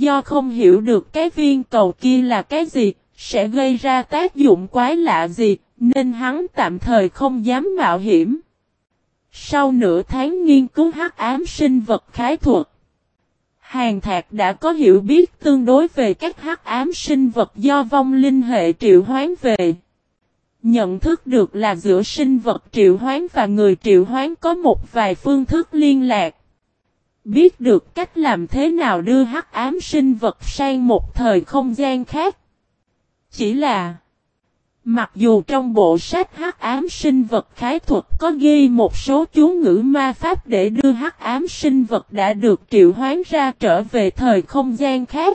Do không hiểu được cái viên cầu kia là cái gì, sẽ gây ra tác dụng quái lạ gì, nên hắn tạm thời không dám mạo hiểm. Sau nửa tháng nghiên cứu hắc ám sinh vật khái thuật, Hàn Thạc đã có hiểu biết tương đối về các hắc ám sinh vật do vong linh hệ triệu hoán về. Nhận thức được là giữa sinh vật triệu hoán và người triệu hoán có một vài phương thức liên lạc. Biết được cách làm thế nào đưa hắc ám sinh vật sang một thời không gian khác. Chỉ là, mặc dù trong bộ sách hắc ám sinh vật khái thuật có ghi một số chú ngữ ma pháp để đưa hắc ám sinh vật đã được triệu hoán ra trở về thời không gian khác,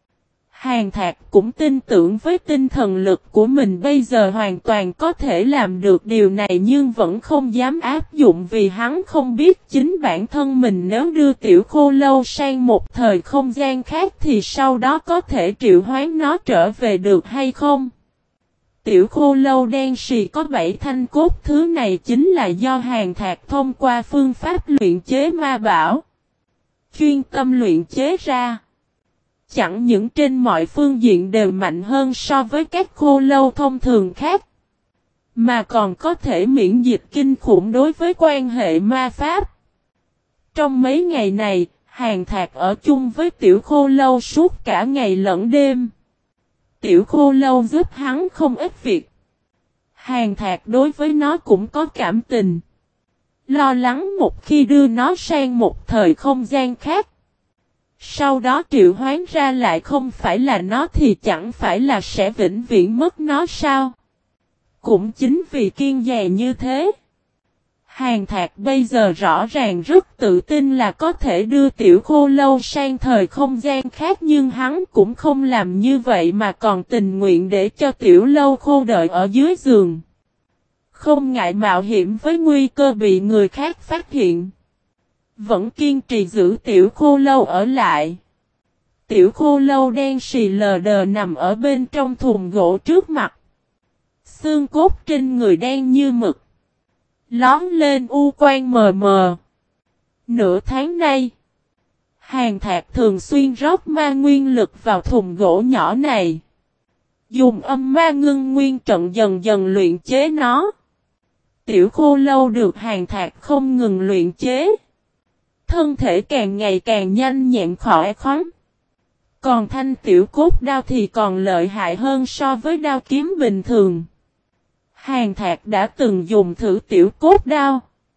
Hàn Thạc cũng tin tưởng với tinh thần lực của mình bây giờ hoàn toàn có thể làm được điều này, nhưng vẫn không dám áp dụng vì hắn không biết chính bản thân mình nếu đưa tiểu khô lâu sang một thời không gian khác thì sau đó có thể triệu hoán nó trở về được hay không. Tiểu khô lâu đen xì có 7 thanh cốt, thứ này chính là do Hàn Thạc thông qua phương pháp luyện chế ma bảo chuyên tâm luyện chế ra. Chẳng những trên mọi phương diện đều mạnh hơn so với các khô lâu thông thường khác, mà còn có thể miễn dịch kinh khủng đối với quan hệ ma pháp. Trong mấy ngày này, Hàn Thạc ở chung với tiểu khô lâu suốt cả ngày lẫn đêm. Tiểu khô lâu giúp hắn không ít việc. Hàn Thạc đối với nó cũng có cảm tình. Lo lắng một khi đưa nó sang một thời không gian khác, sau đó triệu hoán ra lại không phải là nó thì chẳng phải là sẽ vĩnh viễn mất nó sao? Cũng chính vì kiên dè như thế, Hàn Thạc bây giờ rõ ràng rất tự tin là có thể đưa tiểu khô lâu sang thời không gian khác, nhưng hắn cũng không làm như vậy mà còn tình nguyện để cho tiểu lâu khô đợi ở dưới giường. Không ngại mạo hiểm với nguy cơ bị người khác phát hiện, vẫn kiên trì giữ tiểu khô lâu ở lại. Tiểu khô lâu đen xì lờ đờ nằm ở bên trong thùng gỗ trước mặt. Xương cốt trên người đen như mực, lóm lên u quang mờ mờ. Nửa tháng nay, Hàn Thạc thường xuyên rót ma nguyên lực vào thùng gỗ nhỏ này, dùng âm ma ngưng nguyên trận dần dần luyện chế nó. Tiểu khô lâu được Hàn Thạc không ngừng luyện chế, thân thể càng ngày càng nhanh nhẹn khỏe khoắn. Còn thanh tiểu cốt đao thì còn lợi hại hơn so với đao kiếm bình thường. Hàn Thạc đã từng dùng thử tiểu cốt đao.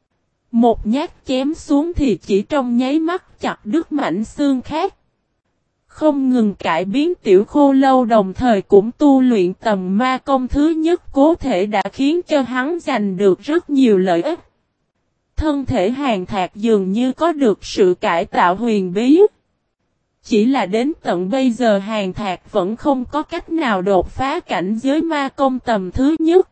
Một nhát chém xuống thì chỉ trong nháy mắt chặt đứt mảnh xương khác. Không ngừng cải biến tiểu khô lâu đồng thời cũng tu luyện tầm ma công thứ nhất cố thể đã khiến cho hắn giành được rất nhiều lợi ích. Thân thể Hàn Thạc dường như có được sự cải tạo huyền bí. Chỉ là đến tận bây giờ Hàn Thạc vẫn không có cách nào đột phá cảnh giới ma công tầm thứ nhất.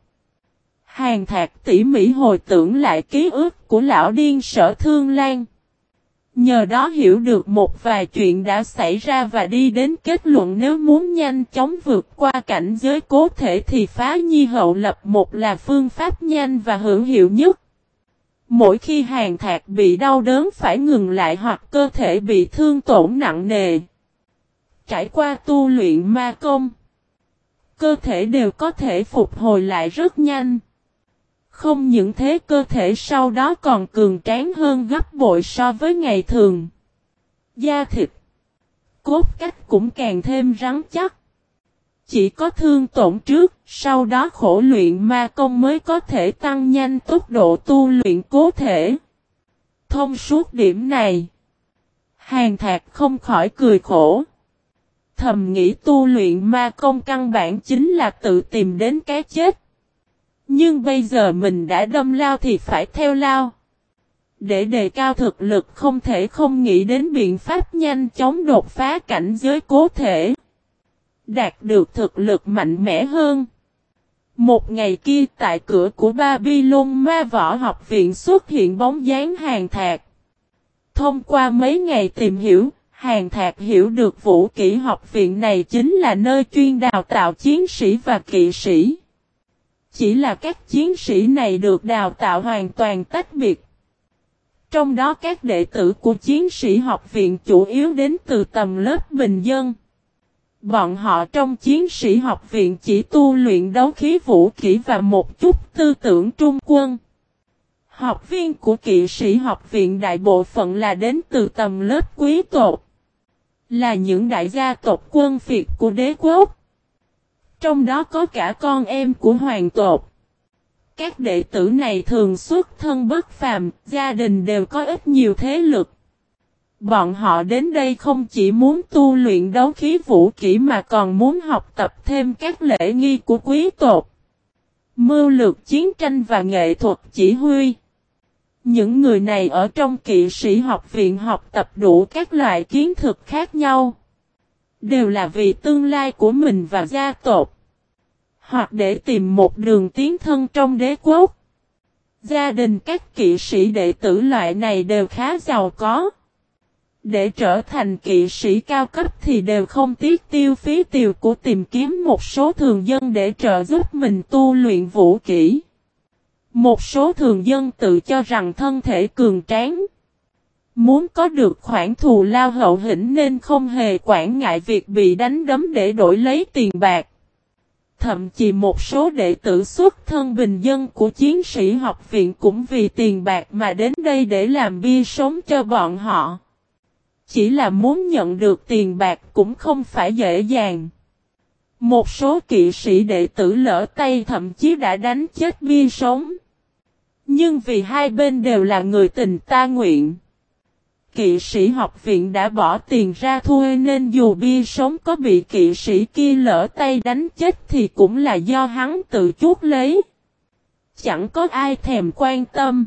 Hàn Thạc tỉ mỉ hồi tưởng lại ký ức của lão điên Sở Thương Lan. Nhờ đó hiểu được một vài chuyện đã xảy ra và đi đến kết luận nếu muốn nhanh chóng vượt qua cảnh giới cố thể thì phá nhi hậu lập một là phương pháp nhanh và hữu hiệu nhất. Mỗi khi Hàn Thạc bị đau đớn phải ngừng lại hoặc cơ thể bị thương tổn nặng nề, trải qua tu luyện ma công, cơ thể đều có thể phục hồi lại rất nhanh. Không những thế cơ thể sau đó còn cường tráng hơn gấp bội so với ngày thường. Da thịt, cốt cách cũng càng thêm rắn chắc. Chỉ có thương tổn trước, sau đó khổ luyện ma công mới có thể tăng nhanh tốc độ tu luyện cố thể. Thông suốt điểm này, Hàn Thạc không khỏi cười khổ. Thầm nghĩ tu luyện ma công căn bản chính là tự tìm đến cái chết. Nhưng bây giờ mình đã đâm lao thì phải theo lao. Để đề cao thực lực không thể không nghĩ đến biện pháp nhanh chóng đột phá cảnh giới cố thể, đạt được thực lực mạnh mẽ hơn. Một ngày kia tại cửa của Babylon Ma Võ Học Viện xuất hiện bóng dáng Hàn Thạc. Thông qua mấy ngày tìm hiểu, Hàn Thạc hiểu được Vũ Kỹ Học Viện này chính là nơi chuyên đào tạo chiến sĩ và kỵ sĩ. Chỉ là các chiến sĩ này được đào tạo hoàn toàn tách biệt. Trong đó các đệ tử của chiến sĩ học viện chủ yếu đến từ tầng lớp bình dân. Bọn họ trong chiến sĩ học viện chỉ tu luyện đấu khí vũ kỹ và một chút tư tưởng trung quân. Học viên của kỵ sĩ học viện đại bộ phận là đến từ tầng lớp quý tộc. Là những đại gia tộc quân phiệt của đế quốc. Trong đó có cả con em của hoàng tộc. Các đệ tử này thường xuất thân bất phàm, gia đình đều có ít nhiều thế lực. Bọn họ đến đây không chỉ muốn tu luyện đấu khí vũ kỹ mà còn muốn học tập thêm các lễ nghi của quý tộc. Mưu lược chiến tranh và nghệ thuật chỉ huy. Những người này ở trong kỵ sĩ học viện học tập đủ các loại kiến thức khác nhau. Đều là vì tương lai của mình và gia tộc. Hoặc để tìm một đường tiến thân trong đế quốc. Gia đình các kỵ sĩ đệ tử loại này đều khá giàu có. Để trở thành kỵ sĩ cao cấp thì đều không tiếc tiêu phí tiền của tìm kiếm một số thường dân để trợ giúp mình tu luyện vũ kỹ. Một số thường dân tự cho rằng thân thể cường tráng. Muốn có được khoản thù lao hậu hĩnh nên không hề quản ngại việc bị đánh đấm để đổi lấy tiền bạc. Thậm chí một số đệ tử xuất thân bình dân của chiến sĩ học viện cũng vì tiền bạc mà đến đây để làm bia sống cho bọn họ. Chỉ là muốn nhận được tiền bạc cũng không phải dễ dàng. Một số kỵ sĩ đệ tử lỡ tay thậm chí đã đánh chết bia sống. Nhưng vì hai bên đều là người tình ta nguyện. Kỵ sĩ học viện đã bỏ tiền ra thuê nên dù bia sống có bị kỵ sĩ kia lỡ tay đánh chết thì cũng là do hắn tự chuốc lấy. Chẳng có ai thèm quan tâm.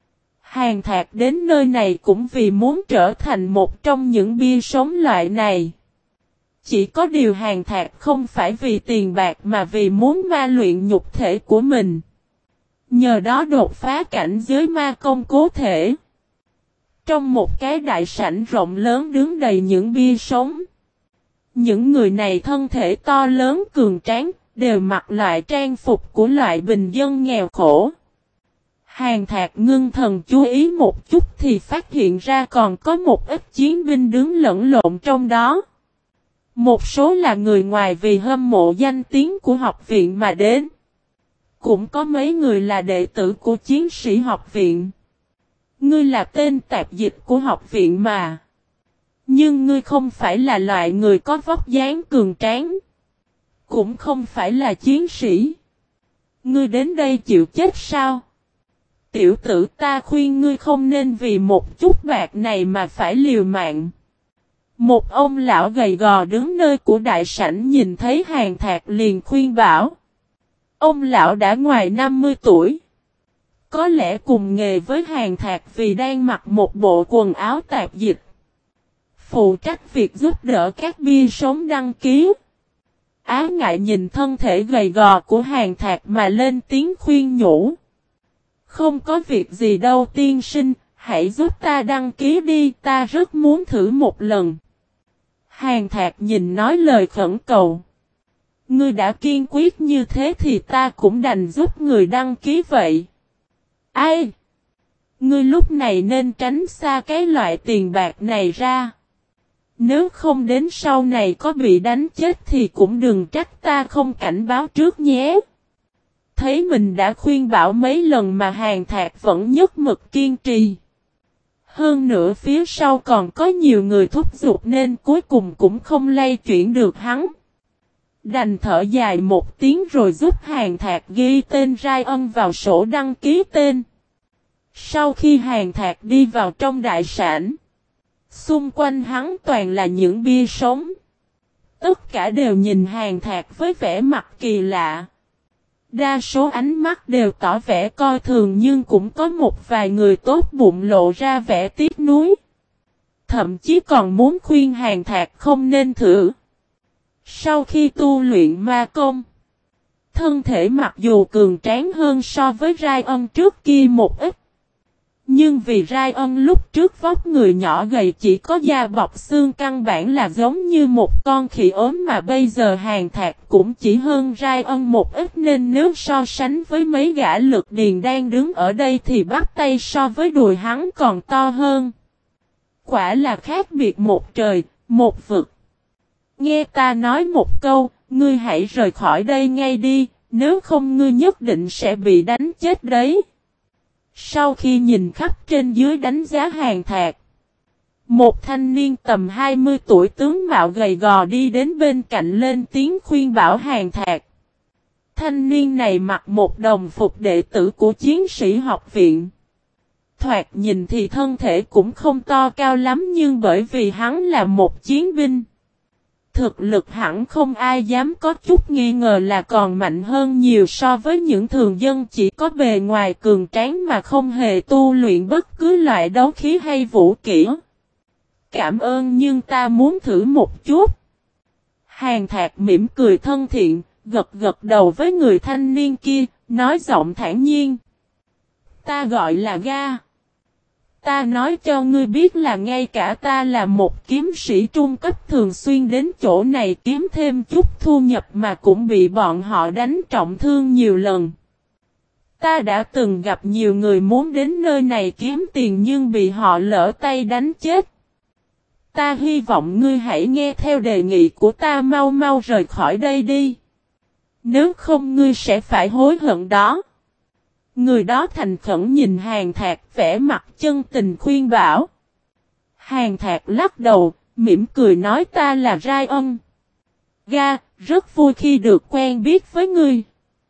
Hàn Thạc đến nơi này cũng vì muốn trở thành một trong những bia sống loại này. Chỉ có điều Hàn Thạc không phải vì tiền bạc mà vì muốn ma luyện nhục thể của mình. Nhờ đó đột phá cảnh giới ma công cố thể. Trong một cái đại sảnh rộng lớn đứng đầy những bia sống. Những người này thân thể to lớn cường tráng, đều mặc loại trang phục của loại bình dân nghèo khổ. Hàn Thạc ngưng thần chú ý một chút thì phát hiện ra còn có một ít chiến binh đứng lẫn lộn trong đó. Một số là người ngoài vì hâm mộ danh tiếng của học viện mà đến. Cũng có mấy người là đệ tử của chiến sĩ học viện. Ngươi là tên tạp dịch của học viện mà. Nhưng ngươi không phải là loại người có vóc dáng cường tráng. Cũng không phải là chiến sĩ. Ngươi đến đây chịu chết sao? Tiểu tử, ta khuyên ngươi không nên vì một chút bạc này mà phải liều mạng. Một ông lão gầy gò đứng nơi của đại sảnh nhìn thấy Hàn Thạc liền khuyên bảo. Ông lão đã ngoài 50 tuổi. Có lẽ cùng nghề với Hàn Thạc vì đang mặc một bộ quần áo tạp dịch. Phụ trách việc giúp đỡ các bia sống đăng ký. Á ngại nhìn thân thể gầy gò của Hàn Thạc mà lên tiếng khuyên nhủ. Không có việc gì đâu tiên sinh, hãy giúp ta đăng ký đi, ta rất muốn thử một lần. Hàn Thạc nhìn nói lời khẩn cầu. Ngươi đã kiên quyết như thế thì ta cũng đành giúp người đăng ký vậy. Ai? Ngươi lúc này nên tránh xa cái loại tiền bạc này ra. Nếu không đến sau này có bị đánh chết thì cũng đừng trách ta không cảnh báo trước nhé. Thấy mình đã khuyên bảo mấy lần mà Hàn Thạc vẫn nhất mực kiên trì. Hơn nữa phía sau còn có nhiều người thúc giục nên cuối cùng cũng không lay chuyển được hắn. Đành thở dài một tiếng rồi giúp Hàn Thạc ghi tên Ryan vào sổ đăng ký tên. Sau khi Hàn Thạc đi vào trong đại sảnh, xung quanh hắn toàn là những bia sống. Tất cả đều nhìn Hàn Thạc với vẻ mặt kỳ lạ. Đa số ánh mắt đều tỏ vẻ coi thường nhưng cũng có một vài người tốt bụng lộ ra vẻ tiếc nuối. Thậm chí còn muốn khuyên Hàn Thạc không nên thử. Sau khi tu luyện ma công, thân thể mặc dù cường tráng hơn so với Ryan trước kia một ít, Nhưng vì Ryan lúc trước vóc người nhỏ gầy chỉ có da bọc xương căn bản là giống như một con khỉ ốm mà bây giờ Hàn Thạc cũng chỉ hơn Ryan một ít nên nếu so sánh với mấy gã lực điền đang đứng ở đây thì bắp tay so với đùi hắn còn to hơn. Quả là khác biệt một trời, một vực. Nghe ta nói một câu, ngươi hãy rời khỏi đây ngay đi, nếu không ngươi nhất định sẽ bị đánh chết đấy. Sau khi nhìn khắp trên dưới đánh giá Hàn Thạc, một thanh niên tầm 20 tuổi tướng mạo gầy gò đi đến bên cạnh lên tiếng khuyên bảo Hàn Thạc. Thanh niên này mặc một đồng phục đệ tử của chiến sĩ học viện. Thoạt nhìn thì thân thể cũng không to cao lắm nhưng bởi vì hắn là một chiến binh. Thực lực hẳn không ai dám có chút nghi ngờ là còn mạnh hơn nhiều so với những thường dân chỉ có bề ngoài cường tráng mà không hề tu luyện bất cứ loại đấu khí hay vũ kỹ. Cảm ơn nhưng ta muốn thử một chút. Hàn Thạc mỉm cười thân thiện, gật gật đầu với người thanh niên kia, nói giọng thản nhiên. Ta gọi là Ga. Ta nói cho ngươi biết là ngay cả ta là một kiếm sĩ trung cấp thường xuyên đến chỗ này kiếm thêm chút thu nhập mà cũng bị bọn họ đánh trọng thương nhiều lần. Ta đã từng gặp nhiều người muốn đến nơi này kiếm tiền nhưng bị họ lỡ tay đánh chết. Ta hy vọng ngươi hãy nghe theo đề nghị của ta mau mau rời khỏi đây đi. Nếu không ngươi sẽ phải hối hận đó. Người đó thành khẩn nhìn Hàn Thạc vẻ mặt chân tình khuyên bảo. Hàn Thạc lắc đầu, mỉm cười nói ta là Ryan. Ga, rất vui khi được quen biết với ngươi.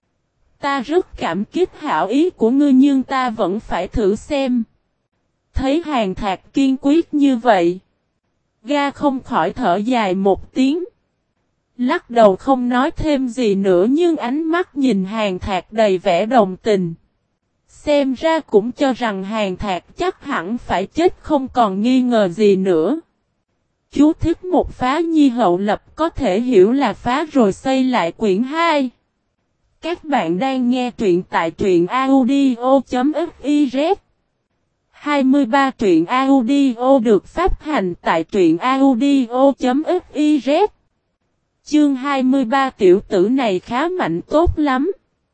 Ta rất cảm kích hảo ý của ngươi nhưng ta vẫn phải thử xem. Thấy Hàn Thạc kiên quyết như vậy. Ga không khỏi thở dài một tiếng. Lắc đầu không nói thêm gì nữa nhưng ánh mắt nhìn Hàn Thạc đầy vẻ đồng tình. Xem ra cũng cho rằng Hàn Thạc chắc hẳn phải chết không còn nghi ngờ gì nữa. Chú thích một phá nhi hậu lập có thể hiểu là phá rồi xây lại quyển 2. Các bạn đang nghe truyện tại truyện audio.fiz 23 truyện audio được phát hành tại truyện audio.fiz. Chương 23 tiểu tử này khá mạnh tốt lắm.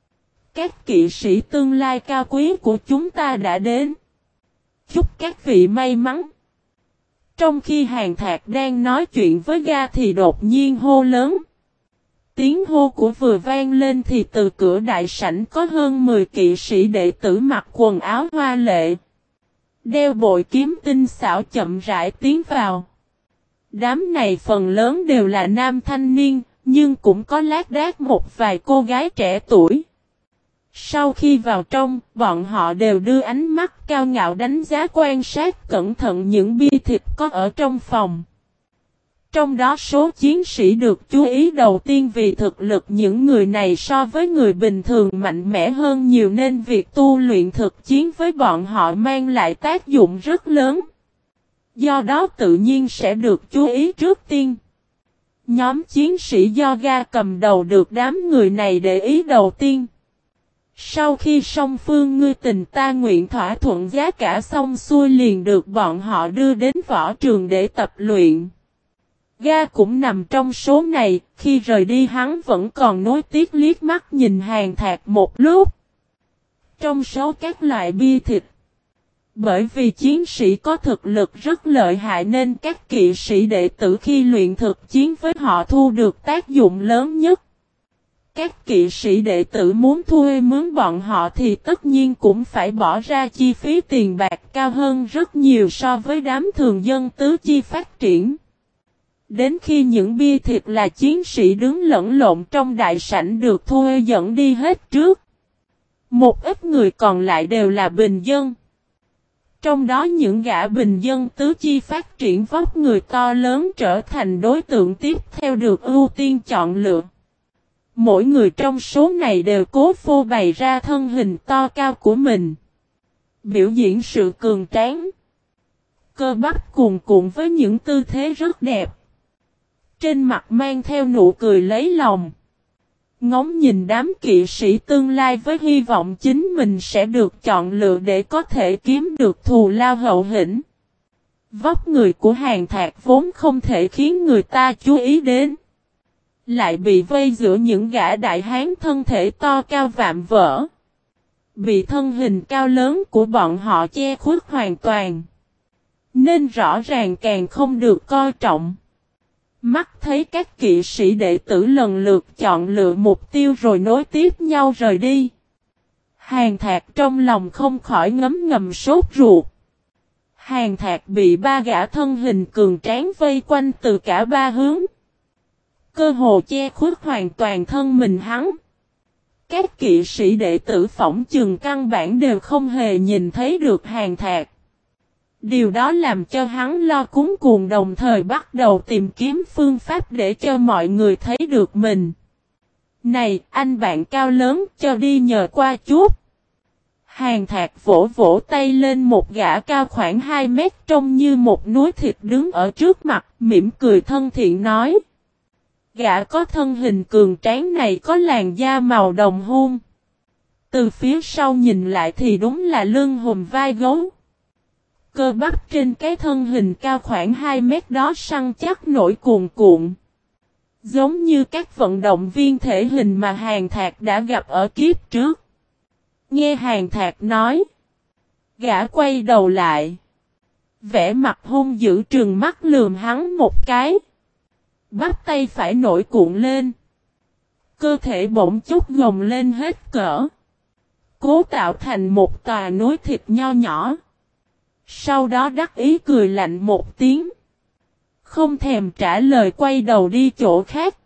Các kỵ sĩ tương lai cao quý của chúng ta đã đến. Chúc các vị may mắn. Trong khi Hàn Thạc đang nói chuyện với Ga thì đột nhiên hô lớn. Tiếng hô của vừa vang lên thì từ cửa đại sảnh có hơn 10 kỵ sĩ đệ tử mặc quần áo hoa lệ. Đeo bội kiếm tinh xảo chậm rãi tiến vào. Đám này phần lớn đều là nam thanh niên, nhưng cũng có lác đác một vài cô gái trẻ tuổi. Sau khi vào trong, bọn họ đều đưa ánh mắt cao ngạo đánh giá quan sát cẩn thận những bia thịt có ở trong phòng. Trong đó số chiến sĩ được chú ý đầu tiên vì thực lực những người này so với người bình thường mạnh mẽ hơn nhiều nên việc tu luyện thực chiến với bọn họ mang lại tác dụng rất lớn. Do đó tự nhiên sẽ được chú ý trước tiên. Nhóm chiến sĩ do Ga cầm đầu được đám người này để ý đầu tiên. Sau khi song phương ngươi tình ta nguyện thỏa thuận giá cả xong xuôi liền được bọn họ đưa đến võ trường để tập luyện. Ga cũng nằm trong số này, khi rời đi hắn vẫn còn nối tiếc liếc mắt nhìn Hàn Thạc một lúc. Trong số các loại bia thịt, bởi vì chiến sĩ có thực lực rất lợi hại nên các kỵ sĩ đệ tử khi luyện thực chiến với họ thu được tác dụng lớn nhất. Các kỵ sĩ đệ tử muốn thuê mướn bọn họ thì tất nhiên cũng phải bỏ ra chi phí tiền bạc cao hơn rất nhiều so với đám thường dân tứ chi phát triển. Đến khi những bia thịt là chiến sĩ đứng lẫn lộn trong đại sảnh được thuê dẫn đi hết trước. Một ít người còn lại đều là bình dân. Trong đó những gã bình dân tứ chi phát triển vóc người to lớn trở thành đối tượng tiếp theo được ưu tiên chọn lựa. Mỗi người trong số này đều cố phô bày ra thân hình to cao của mình. Biểu diễn sự cường tráng. Cơ bắp cuồn cuộn với những tư thế rất đẹp. Trên mặt mang theo nụ cười lấy lòng. Ngóng nhìn đám kỵ sĩ tương lai với hy vọng chính mình sẽ được chọn lựa để có thể kiếm được thù lao hậu hĩnh. Vóc người của Hàn Thạc vốn không thể khiến người ta chú ý đến. Lại bị vây giữa những gã đại hán thân thể to cao vạm vỡ. Bị thân hình cao lớn của bọn họ che khuất hoàn toàn. Nên rõ ràng càng không được coi trọng. Mắt thấy các kỵ sĩ đệ tử lần lượt chọn lựa mục tiêu rồi nối tiếp nhau rời đi. Hàn Thạc trong lòng không khỏi ngấm ngầm sốt ruột. Hàn Thạc bị ba gã thân hình cường tráng vây quanh từ cả ba hướng. Cơ hồ che khuất hoàn toàn thân mình hắn. Các kỵ sĩ đệ tử phỏng chừng căn bản đều không hề nhìn thấy được Hàn Thạc. Điều đó làm cho hắn lo cuống cuồng, đồng thời bắt đầu tìm kiếm phương pháp để cho mọi người thấy được mình. Này, anh bạn cao lớn, cho đi nhờ qua chút. Hàn Thạc vỗ vỗ tay lên một gã cao khoảng 2 mét trông như một núi thịt đứng ở trước mặt, mỉm cười thân thiện nói. Gã có thân hình cường tráng này có làn da màu đồng hôn. Từ phía sau nhìn lại thì đúng là lưng hùm vai gấu. Cơ bắp trên cái thân hình cao khoảng 2 mét đó săn chắc nổi cuồn cuộn. Giống như các vận động viên thể hình mà Hàn Thạc đã gặp ở kiếp trước. Nghe Hàn Thạc nói. Gã quay đầu lại. Vẻ mặt hung dữ trừng mắt lườm hắn một cái. Bắp tay phải nổi cuộn lên. Cơ thể bỗng chút gồng lên hết cỡ. Cố tạo thành một tòa núi thịt nho nhỏ. Sau đó đắc ý cười lạnh một tiếng. Không thèm trả lời quay đầu đi chỗ khác.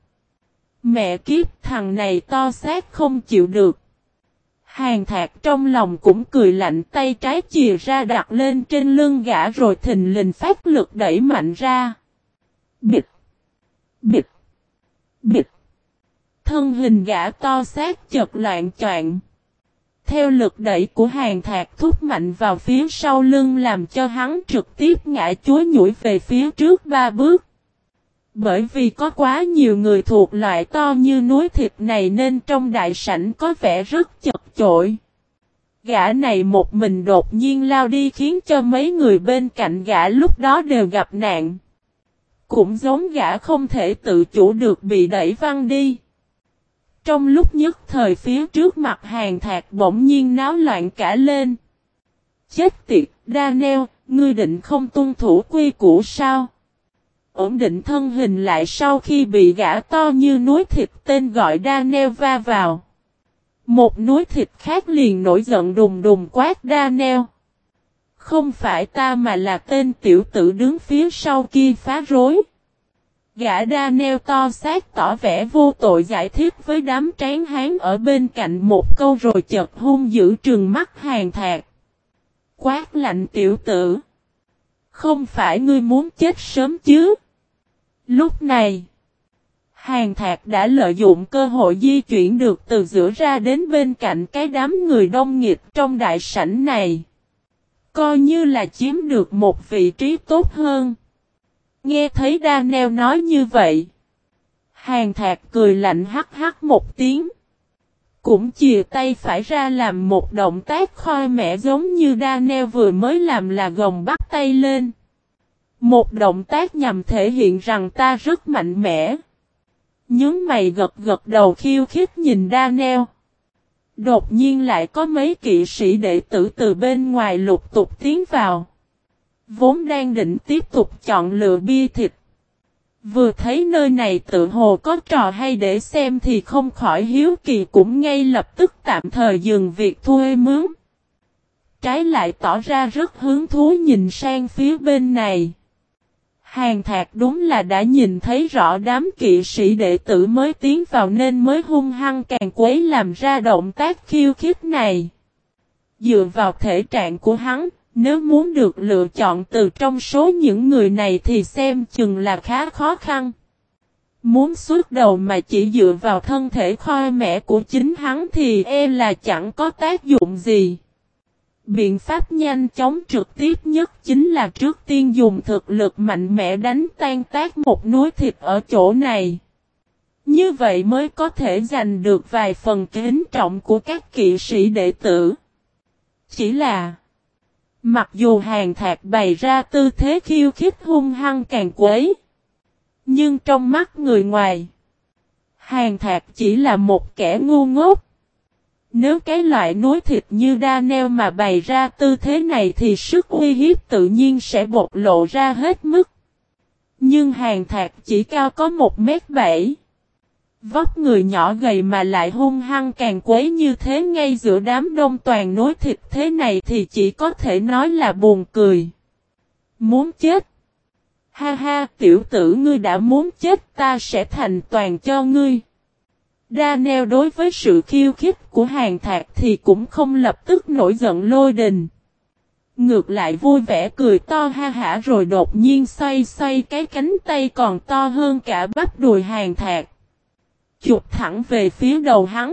Mẹ kiếp, thằng này to xác không chịu được. Hàn Thạc trong lòng cũng cười lạnh, tay trái chìa ra đặt lên trên lưng gã rồi thình lình phát lực đẩy mạnh ra. Bịch! Bịch! Bịch! Thân hình gã to xác chật loạn choạng. Theo lực đẩy của Hàn Thạc thúc mạnh vào phía sau lưng làm cho hắn trực tiếp ngã chuối nhủi về phía trước 3 bước. Bởi vì có quá nhiều người thuộc loại to như núi thịt này nên trong đại sảnh có vẻ rất chật chội. Gã này một mình đột nhiên lao đi khiến cho mấy người bên cạnh gã lúc đó đều gặp nạn. Cũng giống gã không thể tự chủ được bị đẩy văng đi. Trong lúc nhất thời phía trước mặt Hàn Thạc bỗng nhiên náo loạn cả lên. Chết tiệt, Daniel, ngươi định không tuân thủ quy củ sao? Ổn định thân hình lại sau khi bị gã to như núi thịt tên gọi Daniel va vào. Một núi thịt khác liền nổi giận đùng đùng quát Daniel. Không phải ta mà là tên tiểu tử đứng phía sau kia phá rối. Gã Daniel to xác tỏ vẻ vô tội giải thích với đám tráng hán ở bên cạnh một câu rồi chợt hung dữ trừng mắt Hàn Thạc. Quát lạnh tiểu tử. Không phải ngươi muốn chết sớm chứ? Lúc này, Hàn Thạc đã lợi dụng cơ hội di chuyển được từ giữa ra đến bên cạnh cái đám người đông nghịt trong đại sảnh này. Coi như là chiếm được một vị trí tốt hơn. Nghe thấy Daniel nói như vậy. Hàn Thạc cười lạnh hắc hắc một tiếng. Cũng chìa tay phải ra làm một động tác khoi mẻ giống như Daniel vừa mới làm là gồng bắt tay lên. Một động tác nhằm thể hiện rằng ta rất mạnh mẽ. Nhướng mày gật gật đầu khiêu khích nhìn Daniel. Đột nhiên lại có mấy kỵ sĩ đệ tử từ bên ngoài lục tục tiến vào. Vốn đang định tiếp tục chọn lựa bia thịt. Vừa thấy nơi này tự hồ có trò hay để xem thì không khỏi hiếu kỳ cũng ngay lập tức tạm thời dừng việc thuê mướn. Trái lại tỏ ra rất hứng thú nhìn sang phía bên này. Hàn Thạc đúng là đã nhìn thấy rõ đám kỵ sĩ đệ tử mới tiến vào nên mới hung hăng càng quấy làm ra động tác khiêu khích này. Dựa vào thể trạng của hắn, nếu muốn được lựa chọn từ trong số những người này thì xem chừng là khá khó khăn. Muốn xuất đầu mà chỉ dựa vào thân thể khoi mẽ của chính hắn thì là chẳng có tác dụng gì. Biện pháp nhanh chóng trực tiếp nhất chính là trước tiên dùng thực lực mạnh mẽ đánh tan tác một núi thịt ở chỗ này. Như vậy mới có thể giành được vài phần kính trọng của các kỵ sĩ đệ tử. Chỉ là, mặc dù Hàn Thạc bày ra tư thế khiêu khích hung hăng càng quấy, nhưng trong mắt người ngoài, Hàn Thạc chỉ là một kẻ ngu ngốc. Nếu cái loại núi thịt như Daniel mà bày ra tư thế này thì sức uy hiếp tự nhiên sẽ bộc lộ ra hết mức. Nhưng Hàn Thạc chỉ cao có 1m7. Vóc người nhỏ gầy mà lại hung hăng càng quấy như thế ngay giữa đám đông toàn núi thịt thế này thì chỉ có thể nói là buồn cười. Muốn chết. Ha ha, tiểu tử ngươi đã muốn chết, ta sẽ thành toàn cho ngươi. Daniel đối với sự khiêu khích của Hàn Thạc thì cũng không lập tức nổi giận lôi đình. Ngược lại vui vẻ cười to ha hả rồi đột nhiên xoay xoay cái cánh tay còn to hơn cả bắp đùi Hàn Thạc. Chụp thẳng về phía đầu hắn.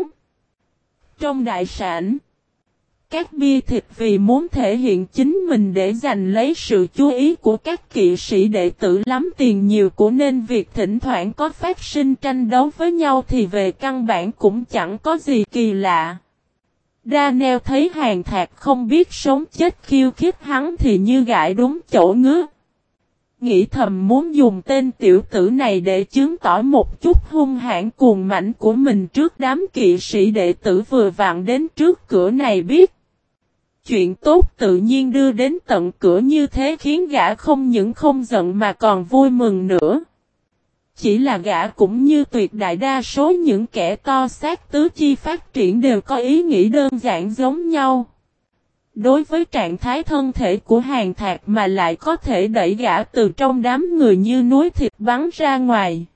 Trong đại sảnh, các bia thịt vì muốn thể hiện chính mình để giành lấy sự chú ý của các kỵ sĩ đệ tử lắm tiền nhiều của nên việc thỉnh thoảng có phát sinh tranh đấu với nhau thì về căn bản cũng chẳng có gì kỳ lạ. Daniel thấy Hàn Thạc không biết sống chết khiêu khích hắn thì như gãi đúng chỗ ngứa. Nghĩ thầm muốn dùng tên tiểu tử này để chứng tỏ một chút hung hãn cuồng mãnh của mình trước đám kỵ sĩ đệ tử vừa vặn đến trước cửa này biết. Chuyện tốt tự nhiên đưa đến tận cửa như thế khiến gã không những không giận mà còn vui mừng nữa. Chỉ là gã cũng như tuyệt đại đa số những kẻ to xác tứ chi phát triển đều có ý nghĩ đơn giản giống nhau. Đối với trạng thái thân thể của Hàn Thạc mà lại có thể đẩy gã từ trong đám người như núi thịt bắn ra ngoài.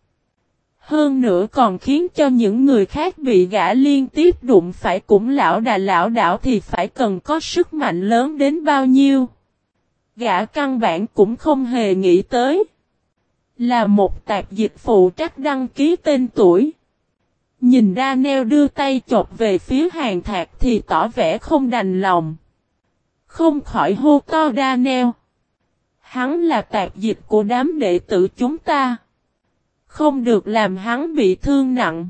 Hơn nữa còn khiến cho những người khác bị gã liên tiếp đụng phải cũng lão đảo thì phải cần có sức mạnh lớn đến bao nhiêu. Gã căn bản cũng không hề nghĩ tới. Là một tạp dịch phụ trách đăng ký tên tuổi. Nhìn Daniel đưa tay chộp về phía Hàn Thạc thì tỏ vẻ không đành lòng. Không khỏi hô to Daniel. Hắn là tạp dịch của đám đệ tử chúng ta. Không được làm hắn bị thương nặng.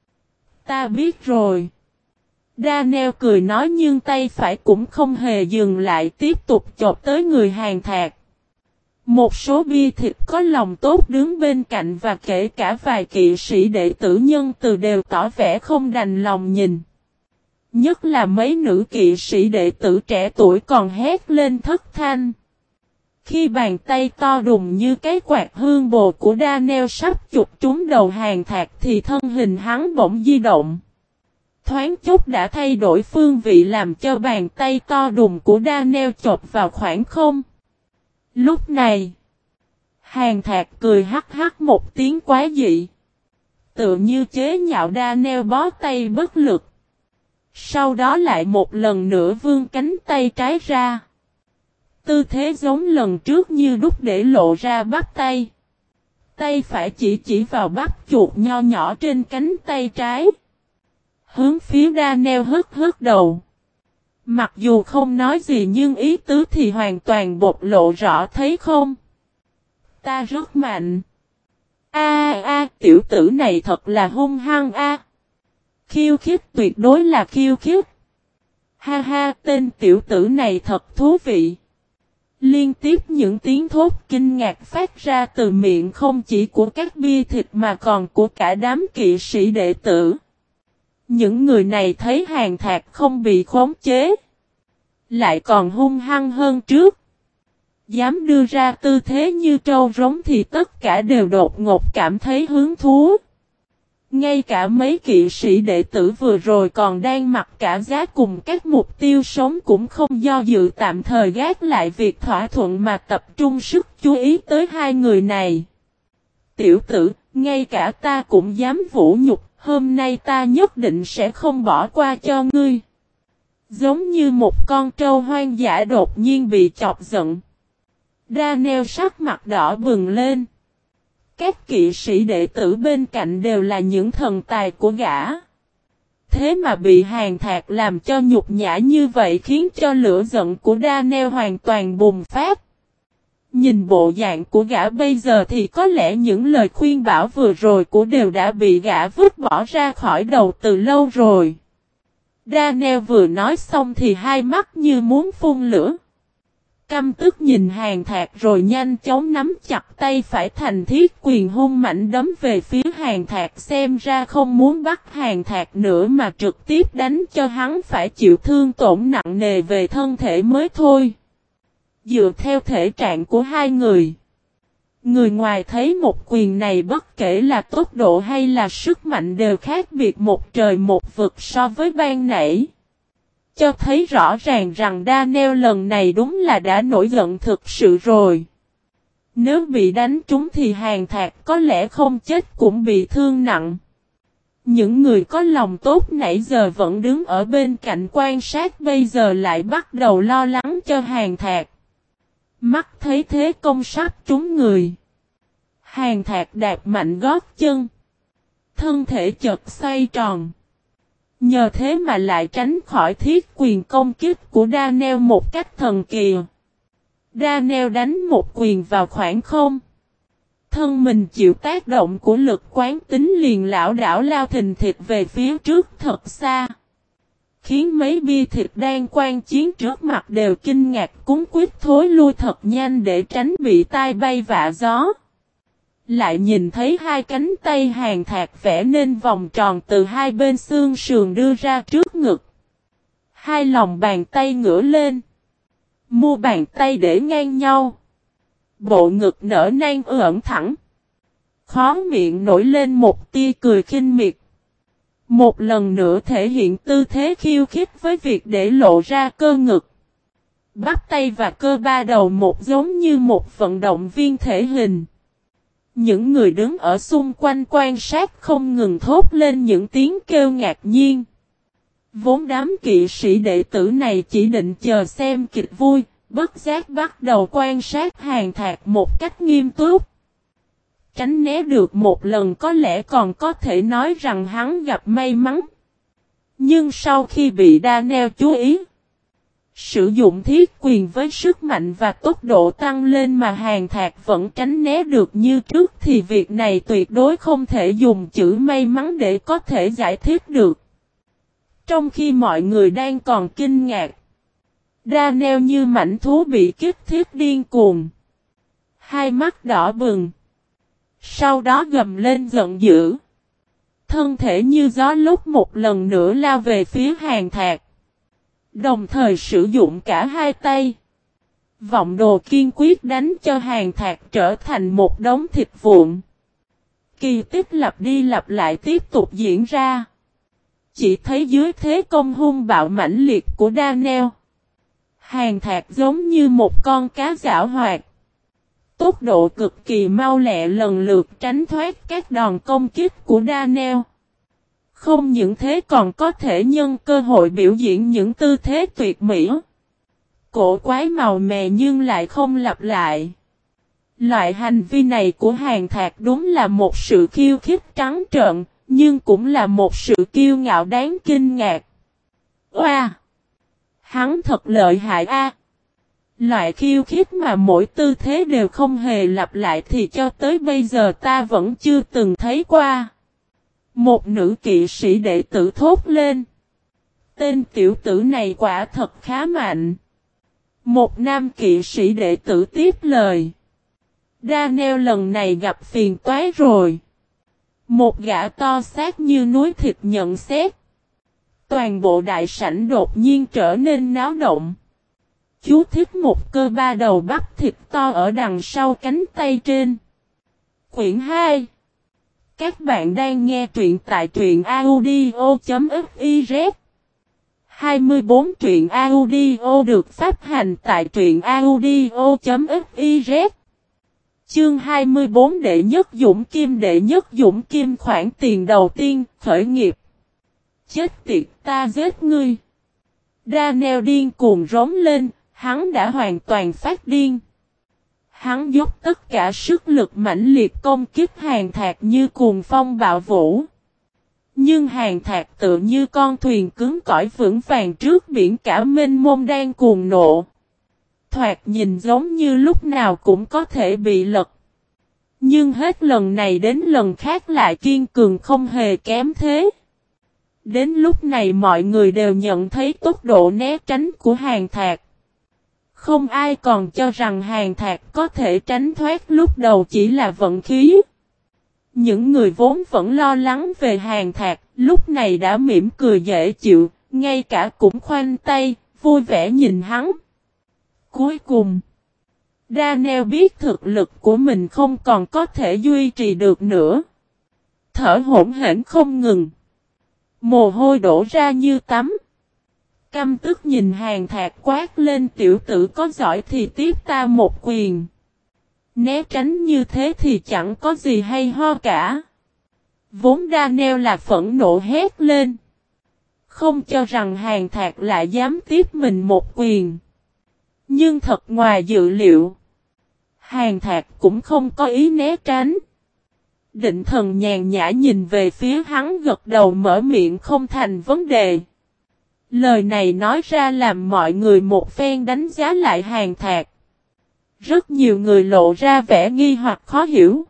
Ta biết rồi. Daniel cười nói nhưng tay phải cũng không hề dừng lại tiếp tục chộp tới người Hàn Thạc. Một số bia thịt có lòng tốt đứng bên cạnh và kể cả vài kỵ sĩ đệ tử nhân từ đều tỏ vẻ không đành lòng nhìn. Nhất là mấy nữ kỵ sĩ đệ tử trẻ tuổi còn hét lên thất thanh. Khi bàn tay to đùng như cái quạt hương bồ của Daniel sắp chụp trúng đầu Hàn Thạc thì thân hình hắn bỗng di động. Thoáng chốc đã thay đổi phương vị làm cho bàn tay to đùng của Daniel chộp vào khoảng không. Lúc này, Hàn Thạc cười hắc hắc một tiếng quái dị. Tựa như chế nhạo Daniel bó tay bất lực. Sau đó lại một lần nữa vươn cánh tay trái ra. Tư thế giống lần trước như đúc để lộ ra bắp tay. Tay phải chỉ vào bắp chuột nho nhỏ trên cánh tay trái. Hướng phía Daniel hất đầu. Mặc dù không nói gì nhưng ý tứ thì hoàn toàn bộc lộ rõ thấy không? Ta rất mạnh. Tiểu tử này thật là hung hăng Khiêu khích tuyệt đối là khiêu khích. Ha ha, tên tiểu tử này thật thú vị. Liên tiếp những tiếng thốt kinh ngạc phát ra từ miệng không chỉ của các bia thịt mà còn của cả đám kỵ sĩ đệ tử. Những người này thấy Hàn Thạc không bị khống chế. Lại còn hung hăng hơn trước. Dám đưa ra tư thế như trâu rống thì tất cả đều đột ngột cảm thấy hứng thú. Ngay cả mấy kỵ sĩ đệ tử vừa rồi còn đang mặc cả giá cùng các mục tiêu sống cũng không do dự tạm thời gác lại việc thỏa thuận mà tập trung sức chú ý tới hai người này. Tiểu tử, ngay cả ta cũng dám vũ nhục, hôm nay ta nhất định sẽ không bỏ qua cho ngươi. Giống như một con trâu hoang dã đột nhiên bị chọc giận. Daniel sắc mặt đỏ bừng lên. Các kỵ sĩ đệ tử bên cạnh đều là những thần tài của gã. Thế mà bị Hàn Thạc làm cho nhục nhã như vậy khiến cho lửa giận của Daniel hoàn toàn bùng phát. Nhìn bộ dạng của gã bây giờ thì có lẽ những lời khuyên bảo vừa rồi của đều đã bị gã vứt bỏ ra khỏi đầu từ lâu rồi. Daniel vừa nói xong thì hai mắt như muốn phun lửa. Căm tức nhìn Hàn Thạc rồi nhanh chóng nắm chặt tay phải thành thiết quyền hung mạnh đấm về phía Hàn Thạc, xem ra không muốn bắt Hàn Thạc nữa mà trực tiếp đánh cho hắn phải chịu thương tổn nặng nề về thân thể mới thôi. Dựa theo thể trạng của hai người, người ngoài thấy một quyền này bất kể là tốc độ hay là sức mạnh đều khác biệt một trời một vực so với ban nãy. Cho thấy rõ ràng rằng Daniel lần này đúng là đã nổi giận thực sự rồi. Nếu bị đánh trúng thì Hàn Thạc có lẽ không chết cũng bị thương nặng. Những người có lòng tốt nãy giờ vẫn đứng ở bên cạnh quan sát bây giờ lại bắt đầu lo lắng cho Hàn Thạc. Mắt thấy thế công sắp trúng người. Hàn Thạc đạp mạnh gót chân. Thân thể chợt xoay tròn. Nhờ thế mà lại tránh khỏi thiết quyền công kích của Daniel một cách thần kỳ. Daniel đánh một quyền vào khoảng không. Thân mình chịu tác động của lực quán tính liền lảo đảo lao thình thịch về phía trước thật xa. Khiến mấy bia thịt đang quan chiến trước mặt đều kinh ngạc cuống quýt thối lui thật nhanh để tránh bị tai bay vạ gió. Lại nhìn thấy hai cánh tay Hàn Thạc vẽ nên vòng tròn từ hai bên xương sườn đưa ra trước ngực. Hai lòng bàn tay ngửa lên. Mu bàn tay để ngang nhau. Bộ ngực nở nang ưỡn thẳng. Khóe miệng nổi lên một tia cười khinh miệt. Một lần nữa thể hiện tư thế khiêu khích với việc để lộ ra cơ ngực. Bắp tay và cơ ba đầu một giống như một vận động viên thể hình. Những người đứng ở xung quanh quan sát không ngừng thốt lên những tiếng kêu ngạc nhiên. Vốn đám kỵ sĩ đệ tử này chỉ định chờ xem kịch vui, bất giác bắt đầu quan sát Hàn Thạc một cách nghiêm túc. Tránh né được một lần có lẽ còn có thể nói rằng hắn gặp may mắn. Nhưng sau khi bị Daniel chú ý, sử dụng thiết quyền với sức mạnh và tốc độ tăng lên mà Hàn Thạc vẫn tránh né được như trước thì việc này tuyệt đối không thể dùng chữ may mắn để có thể giải thích được. Trong khi mọi người đang còn kinh ngạc, Daniel như mãnh thú bị kích thích điên cuồng. Hai mắt đỏ bừng. Sau đó gầm lên giận dữ. Thân thể như gió lúc một lần nữa lao về phía Hàn Thạc. Đồng thời sử dụng cả hai tay. Vọng đồ kiên quyết đánh cho Hàn Thạc trở thành một đống thịt vụn. Kỳ tích lặp đi lặp lại tiếp tục diễn ra. Chỉ thấy dưới thế công hung bạo mãnh liệt của Daniel, Hàn Thạc giống như một con cá giảo hoạt. Tốc độ cực kỳ mau lẹ lần lượt tránh thoát các đòn công kích của Daniel. Không những thế còn có thể nhân cơ hội biểu diễn những tư thế tuyệt mỹ. Cổ quái màu mè nhưng lại không lặp lại. Loại hành vi này của Hàn Thạc đúng là một sự khiêu khích trắng trợn, nhưng cũng là một sự kiêu ngạo đáng kinh ngạc. Oa! Hắn thật lợi hại a! Loại khiêu khích mà mỗi tư thế đều không hề lặp lại thì cho tới bây giờ ta vẫn chưa từng thấy qua. Một nữ kỵ sĩ đệ tử thốt lên. Tên tiểu tử này quả thật khá mạnh. Một nam kỵ sĩ đệ tử tiếp lời. Daniel lần này gặp phiền toái rồi. Một gã to xác như núi thịt nhận xét. Toàn bộ đại sảnh đột nhiên trở nên náo động. Chú thích một cơ ba đầu bắp thịt to ở đằng sau cánh tay trên. Quyển 2. Các bạn đang nghe truyện tại truyện audio.fiz. 24 truyện audio được phát hành tại truyện audio.fiz. Chương 24 Đệ nhất Dũng Kim khoản tiền đầu tiên, khởi nghiệp. Chết tiệt, ta giết ngươi. Daniel điên cuồng rống lên, hắn đã hoàn toàn phát điên. Hắn dốc tất cả sức lực mãnh liệt công kích Hàn Thạc như cuồng phong bạo vũ. Nhưng Hàn Thạc tự như con thuyền cứng cỏi vững vàng trước biển cả mênh mông đang cuồng nộ. thoạt nhìn giống như lúc nào cũng có thể bị lật. Nhưng hết lần này đến lần khác lại kiên cường không hề kém thế. Đến lúc này mọi người đều nhận thấy tốc độ né tránh của Hàn Thạc. Không ai còn cho rằng Hàn Thạc có thể tránh thoát lúc đầu chỉ là vận khí. Những người vốn vẫn lo lắng về Hàn Thạc, lúc này đã mỉm cười dễ chịu, ngay cả cũng khoanh tay, vui vẻ nhìn hắn. Cuối cùng, Daniel biết thực lực của mình không còn có thể duy trì được nữa. Thở hổn hển không ngừng. Mồ hôi đổ ra như tắm. Căm tức nhìn Hàn Thạc quát lên, tiểu tử có giỏi thì tiếp ta một quyền. Né tránh như thế thì chẳng có gì hay ho cả. Vốn Daniel là phẫn nộ hét lên. Không cho rằng Hàn Thạc lại dám tiếp mình một quyền. Nhưng thật ngoài dự liệu. Hàn Thạc cũng không có ý né tránh. Định Thần nhàn nhã nhìn về phía hắn, gật đầu mở miệng không thành vấn đề. Lời này nói ra làm mọi người một phen đánh giá lại Hàn Thạc. Rất nhiều người lộ ra vẻ nghi hoặc khó hiểu.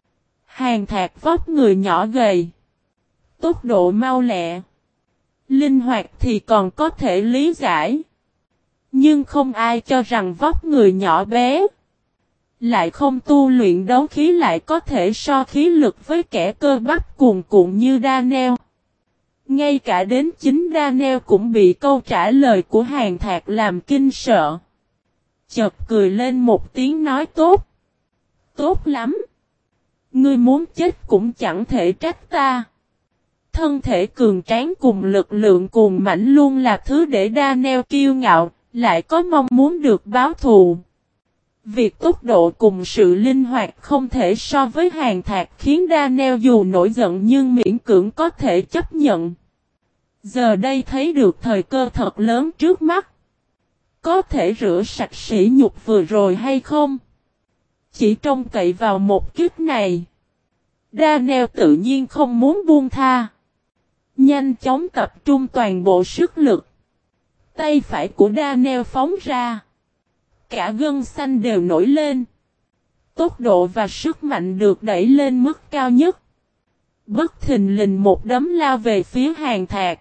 Hàn Thạc vóc người nhỏ gầy. Tốc độ mau lẹ. Linh hoạt thì còn có thể lý giải. Nhưng không ai cho rằng vóc người nhỏ bé. Lại không tu luyện đấu khí lại có thể so khí lực với kẻ cơ bắp cuồn cuộn như Daniel. Ngay cả đến chính Daniel cũng bị câu trả lời của Hàn Thạc làm kinh sợ. Chợt cười lên một tiếng nói tốt. Tốt lắm. Ngươi muốn chết cũng chẳng thể trách ta. Thân thể cường tráng cùng lực lượng cuồng mãnh luôn là thứ để Daniel kiêu ngạo, lại có mong muốn được báo thù. Việc tốc độ cùng sự linh hoạt không thể so với Hàn Thạc khiến Daniel dù nổi giận nhưng miễn cưỡng có thể chấp nhận. Giờ đây thấy được thời cơ thật lớn trước mắt. Có thể rửa sạch sỉ nhục vừa rồi hay không? Chỉ trông cậy vào một kiếp này. Daniel tự nhiên không muốn buông tha. Nhanh chóng tập trung toàn bộ sức lực. Tay phải của Daniel phóng ra. Cả gân xanh đều nổi lên. Tốc độ và sức mạnh được đẩy lên mức cao nhất. Bất thình lình một đấm lao về phía Hàn Thạc.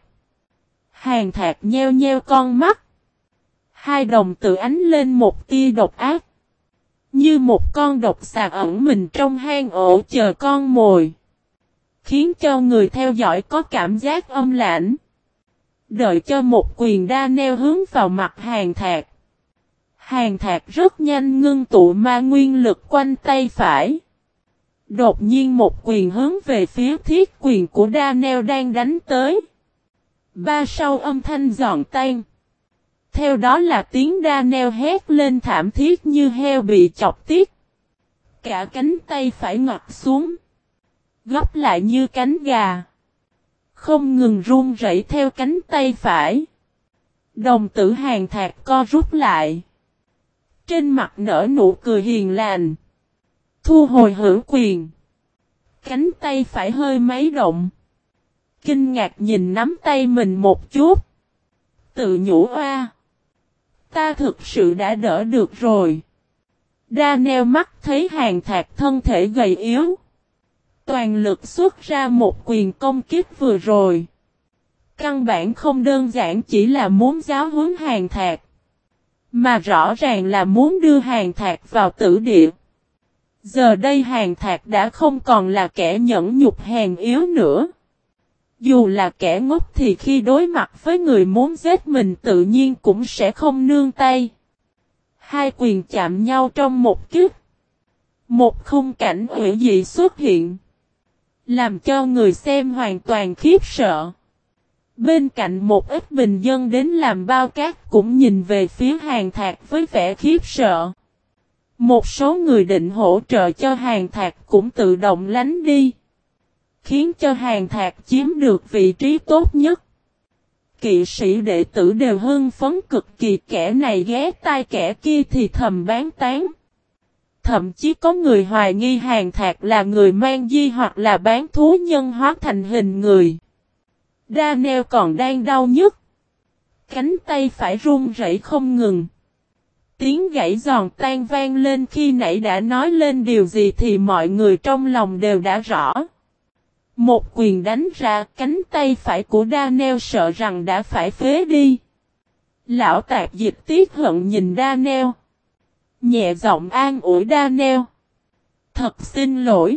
Hàn Thạc nheo nheo con mắt. Hai đồng tử ánh lên một tia độc ác. Như một con độc xà ẩn mình trong hang ổ chờ con mồi. Khiến cho người theo dõi có cảm giác âm lãnh. Đợi cho một quyền Daniel hướng vào mặt Hàn Thạc. Hàn Thạc rất nhanh ngưng tụ ma nguyên lực quanh tay phải. Đột nhiên một quyền hướng về phía thiết quyền của Daniel đang đánh tới. Ba sau âm thanh giòn tan. Theo đó là tiếng Daniel hét lên thảm thiết như heo bị chọc tiết. Cả cánh tay phải ngọc xuống. Gấp lại như cánh gà. Không ngừng run rẩy theo cánh tay phải. Đồng tử Hàn Thạc co rút lại. Trên mặt nở nụ cười hiền lành. Thu hồi hữu quyền. Cánh tay phải hơi mấy động. Kinh ngạc nhìn nắm tay mình một chút. Tự nhủ oa. Ta thực sự đã đỡ được rồi. Daniel mắt thấy Hàn Thạc thân thể gầy yếu. Toàn lực xuất ra một quyền công kích vừa rồi. Căn bản không đơn giản chỉ là muốn giáo huấn Hàn Thạc. Mà rõ ràng là muốn đưa Hàn Thạc vào tử địa. Giờ đây Hàn Thạc đã không còn là kẻ nhẫn nhục hèn yếu nữa. Dù là kẻ ngốc thì khi đối mặt với người muốn giết mình tự nhiên cũng sẽ không nương tay. Hai quyền chạm nhau trong một kiếp. Một khung cảnh ủy dị xuất hiện. Làm cho người xem hoàn toàn khiếp sợ. Bên cạnh một ít bình dân đến làm bao cát cũng nhìn về phía Hàn Thạc với vẻ khiếp sợ. Một số người định hỗ trợ cho Hàn Thạc cũng tự động lánh đi. Khiến cho Hàn Thạc chiếm được vị trí tốt nhất. Kỵ sĩ đệ tử đều hưng phấn cực kỳ, kẻ này ghé tai kẻ kia thì thầm bán tán. Thậm chí có người hoài nghi Hàn Thạc là người mang di hoặc là bán thú nhân hóa thành hình người. Daniel còn đang đau nhức. Cánh tay phải run rẩy không ngừng. tiếng gãy giòn tan vang lên khi nãy đã nói lên điều gì thì mọi người trong lòng đều đã rõ. Một quyền đánh ra, cánh tay phải của Daniel sợ rằng đã phải phế đi. Lão Tạp Dịch tiếc hận nhìn Daniel. Nhẹ giọng an ủi Daniel. Thật xin lỗi.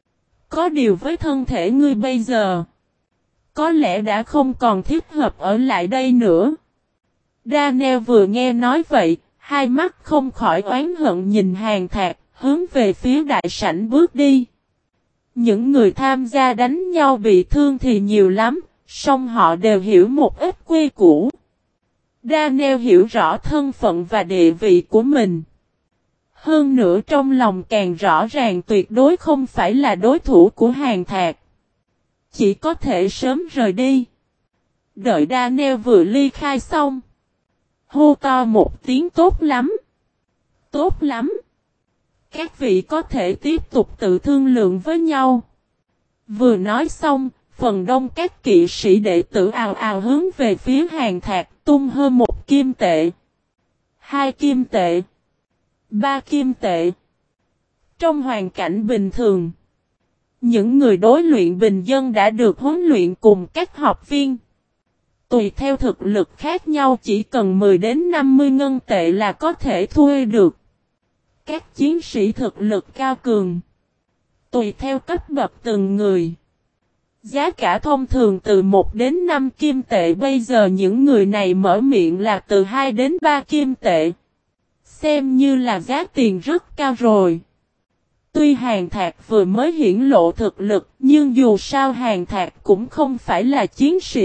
Có điều với thân thể ngươi bây giờ, có lẽ đã không còn thích hợp ở lại đây nữa. Daniel vừa nghe nói vậy, hai mắt không khỏi oán hận nhìn Hàn Thạc, hướng về phía đại sảnh bước đi. Những người tham gia đánh nhau bị thương thì nhiều lắm, song họ đều hiểu một ít quy củ. Daniel hiểu rõ thân phận và địa vị của mình. Hơn nữa trong lòng càng rõ ràng tuyệt đối không phải là đối thủ của Hàn Thạc. Chỉ có thể sớm rời đi. Đợi Daniel vừa ly khai xong, hô to một tiếng tốt lắm. Tốt lắm. Các vị có thể tiếp tục tự thương lượng với nhau. Vừa nói xong, phần đông các kỵ sĩ đệ tử ào ào hướng về phía Hàn Thạc tung hơn 1 kim tệ. 2 kim tệ. 3 kim tệ. Trong hoàn cảnh bình thường, những người đối luyện bình dân đã được huấn luyện cùng các học viên. Tùy theo thực lực khác nhau chỉ cần 10 đến 50 ngân tệ là có thể thuê được. Các chiến sĩ thực lực cao cường, tùy theo cấp bậc từng người, giá cả thông thường từ 1 đến 5 kim tệ. Bây giờ những người này mở miệng là từ 2 đến 3 kim tệ. Xem như là giá tiền rất cao rồi. Tuy Hàn Thạc vừa mới hiển lộ thực lực, nhưng dù sao Hàn Thạc cũng không phải là chiến sĩ.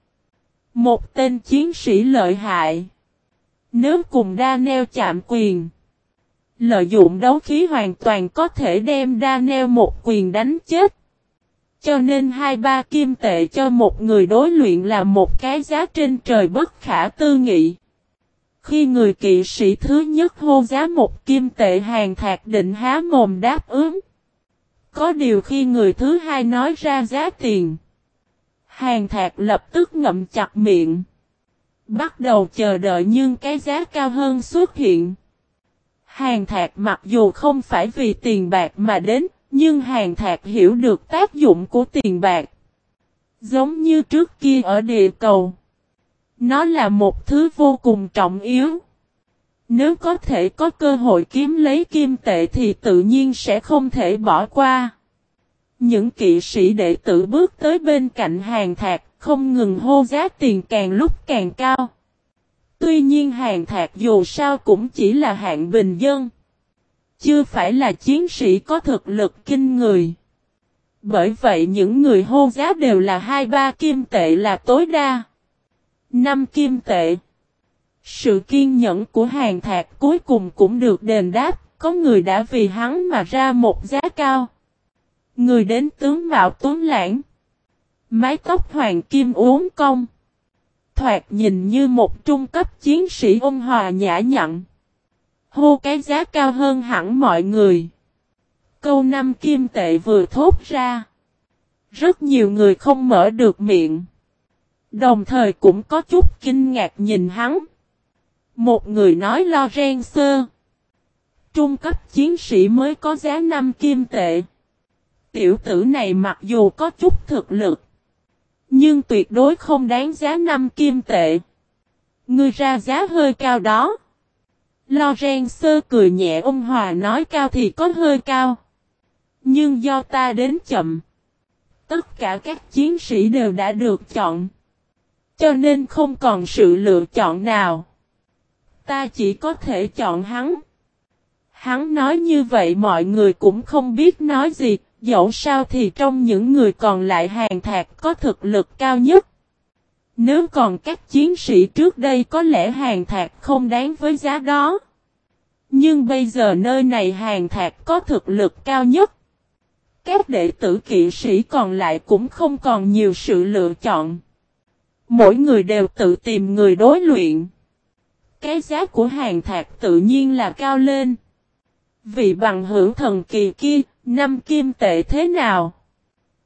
Một tên chiến sĩ lợi hại. Nếu cùng Daniel chạm quyền, lợi dụng đấu khí hoàn toàn có thể đem Daniel một quyền đánh chết. Cho nên 2-3 kim tệ cho một người đối luyện là một cái giá trên trời bất khả tư nghị. Khi người kỵ sĩ thứ nhất hô giá 1 kim tệ, Hàn Thạc định há mồm đáp ứng. Có điều khi người thứ hai nói ra giá tiền, Hàn Thạc lập tức ngậm chặt miệng. Bắt đầu chờ đợi nhưng cái giá cao hơn xuất hiện. Hàn Thạc mặc dù không phải vì tiền bạc mà đến, nhưng Hàn Thạc hiểu được tác dụng của tiền bạc. Giống như trước kia ở địa cầu, nó là một thứ vô cùng trọng yếu. Nếu có thể có cơ hội kiếm lấy kim tệ thì tự nhiên sẽ không thể bỏ qua. Những kỵ sĩ đệ tử bước tới bên cạnh Hàn Thạc, không ngừng hô giá tiền càng lúc càng cao. Tuy nhiên Hàn Thạc dù sao cũng chỉ là hạng bình dân, chưa phải là chiến sĩ có thực lực kinh người. Bởi vậy những người hô giá đều là 2-3 kim tệ là tối đa. 5 kim tệ. Sự kiên nhẫn của Hàn Thạc cuối cùng cũng được đền đáp, có người đã vì hắn mà ra một giá cao. Người đến tướng mạo tuấn lãng, mái tóc hoàng kim uốn cong, thoạt nhìn như một trung cấp chiến sĩ ôn hòa nhã nhặn. Hô cái giá cao hơn hẳn mọi người. Câu 5 kim tệ vừa thốt ra, rất nhiều người không mở được miệng, đồng thời cũng có chút kinh ngạc nhìn hắn. Một người nói Lorenzo, trung cấp chiến sĩ mới có giá 5 kim tệ. Tiểu tử này mặc dù có chút thực lực, nhưng tuyệt đối không đáng giá 5 kim tệ. Ngươi ra giá hơi cao đó. Lorenzo cười nhẹ ôn hòa nói cao thì có hơi cao. Nhưng do ta đến chậm, tất cả các chiến sĩ đều đã được chọn, cho nên không còn sự lựa chọn nào. Ta chỉ có thể chọn hắn. Hắn nói như vậy mọi người cũng không biết nói gì, dẫu sao thì trong những người còn lại Hàn Thạc có thực lực cao nhất. Nếu còn các chiến sĩ trước đây có lẽ Hàn Thạc không đáng với giá đó. Nhưng bây giờ nơi này Hàn Thạc có thực lực cao nhất. Các đệ tử kỵ sĩ còn lại cũng không còn nhiều sự lựa chọn. Mỗi người đều tự tìm người đối luyện. Cái giá của Hàn Thạc tự nhiên là cao lên. Vị bằng hữu thần kỳ kia, 5 kim tệ thế nào?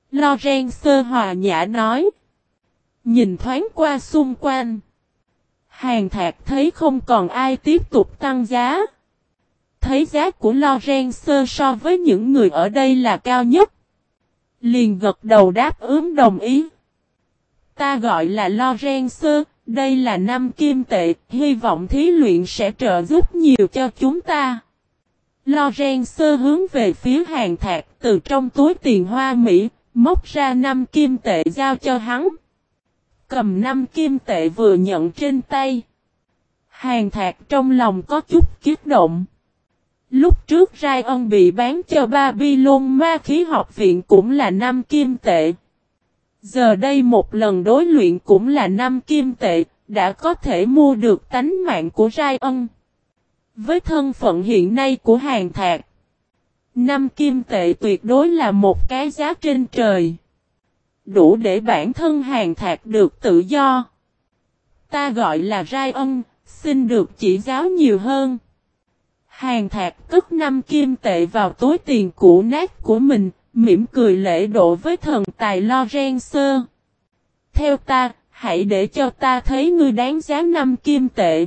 Lorenzo hòa nhã nói. Nhìn thoáng qua xung quanh, Hàn Thạc thấy không còn ai tiếp tục tăng giá. Thấy giá của Lorenzo so với những người ở đây là cao nhất. Liền gật đầu đáp ứng đồng ý. Ta gọi là Lorenzo, đây là 5 kim tệ, hy vọng thí luyện sẽ trợ giúp nhiều cho chúng ta. Lorenzo hướng về phía Hàn Thạc từ trong túi tiền hoa Mỹ, móc ra 5 kim tệ giao cho hắn. Cầm 5 kim tệ vừa nhận trên tay. Hàn Thạc trong lòng có chút kích động. Lúc trước Ryan bị bán cho Babylon Ma Khí Học Viện cũng là 5 kim tệ. Giờ đây một lần đối luyện cũng là 5 kim tệ, đã có thể mua được tánh mạng của Ryan. Với thân phận hiện nay của Hàn Thạc, 5 kim tệ tuyệt đối là một cái giá trên trời. Đủ để bản thân Hàn Thạc được tự do. Ta gọi là Ryan, xin được chỉ giáo nhiều hơn. Hàn Thạc cất 5 kim tệ vào túi tiền cũ nát của mình, mỉm cười lễ độ với thần tài Lorenzo. Theo ta, hãy để cho ta thấy ngươi đáng giá 5 kim tệ.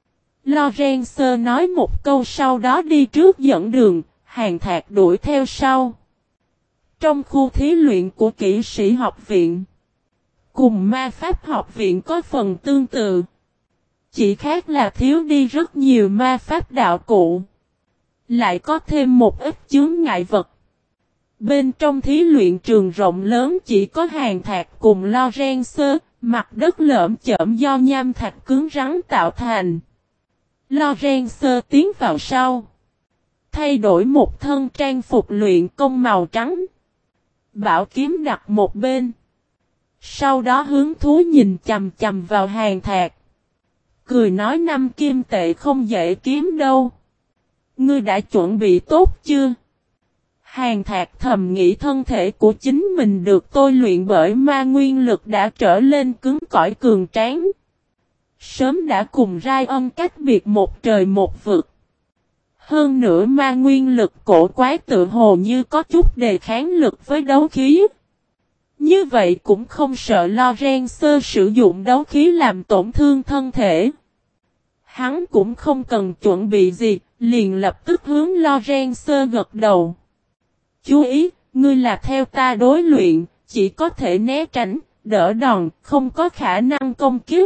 Lorenzo nói một câu sau đó đi trước dẫn đường, Hàn Thạc đuổi theo sau. Trong khu thí luyện của kỹ sĩ học viện, cùng ma pháp học viện có phần tương tự. Chỉ khác là thiếu đi rất nhiều ma pháp đạo cụ. Lại có thêm một ít chướng ngại vật. Bên trong thí luyện trường rộng lớn chỉ có Hàn Thạc cùng Lorenzo, mặt đất lởm chởm do nham thạch cứng rắn tạo thành. Lorenzo tiến vào sau. Thay đổi một thân trang phục luyện công màu trắng. Bảo kiếm đặt một bên. Sau đó hướng thú nhìn chầm chầm vào Hàn Thạc. Cười nói 5 kim tệ không dễ kiếm đâu. Ngươi đã chuẩn bị tốt chưa? Hàn Thạc thầm nghĩ thân thể của chính mình được tôi luyện bởi ma nguyên lực đã trở lên cứng cỏi cường tráng. Sớm đã cùng Ryan cách biệt một trời một vực. Hơn nữa ma nguyên lực cổ quái tự hồ như có chút đề kháng lực với đấu khí. Như vậy cũng không sợ Lorenzo sử dụng đấu khí làm tổn thương thân thể. Hắn cũng không cần chuẩn bị gì, liền lập tức hướng Lorenzo gật đầu. Chú ý, ngươi là theo ta đối luyện, chỉ có thể né tránh, đỡ đòn, không có khả năng công kích.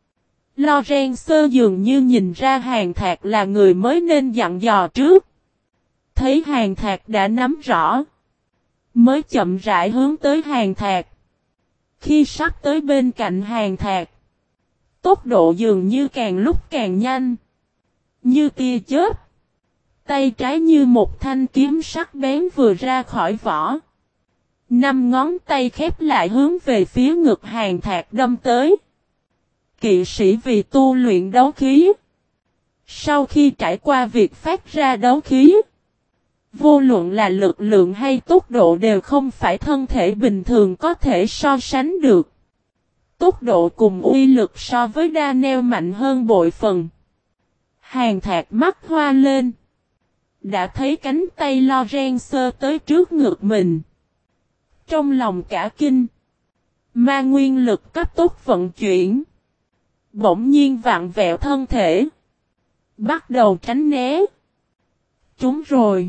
Lorenzo dường như nhìn ra Hàn Thạc là người mới nên dặn dò trước. Thấy Hàn Thạc đã nắm rõ, mới chậm rãi hướng tới Hàn Thạc. Khi sắp tới bên cạnh Hàn Thạc, tốc độ dường như càng lúc càng nhanh. Như tia chớp. Tay trái như một thanh kiếm sắc bén vừa ra khỏi vỏ. 5 ngón tay khép lại hướng về phía ngực Hàn Thạc đâm tới. Kỵ sĩ vì tu luyện đấu khí. Sau khi trải qua việc phát ra đấu khí, vô luận là lực lượng hay tốc độ đều không phải thân thể bình thường có thể so sánh được. Tốc độ cùng uy lực so với Daniel mạnh hơn bội phần. Hàn Thạc mắt hoa lên. Đã thấy cánh tay Lorenzo tới trước ngực mình. Trong lòng cả kinh. Ma nguyên lực cấp tốc vận chuyển. Bỗng nhiên vặn vẹo thân thể. Bắt đầu tránh né. Trúng rồi.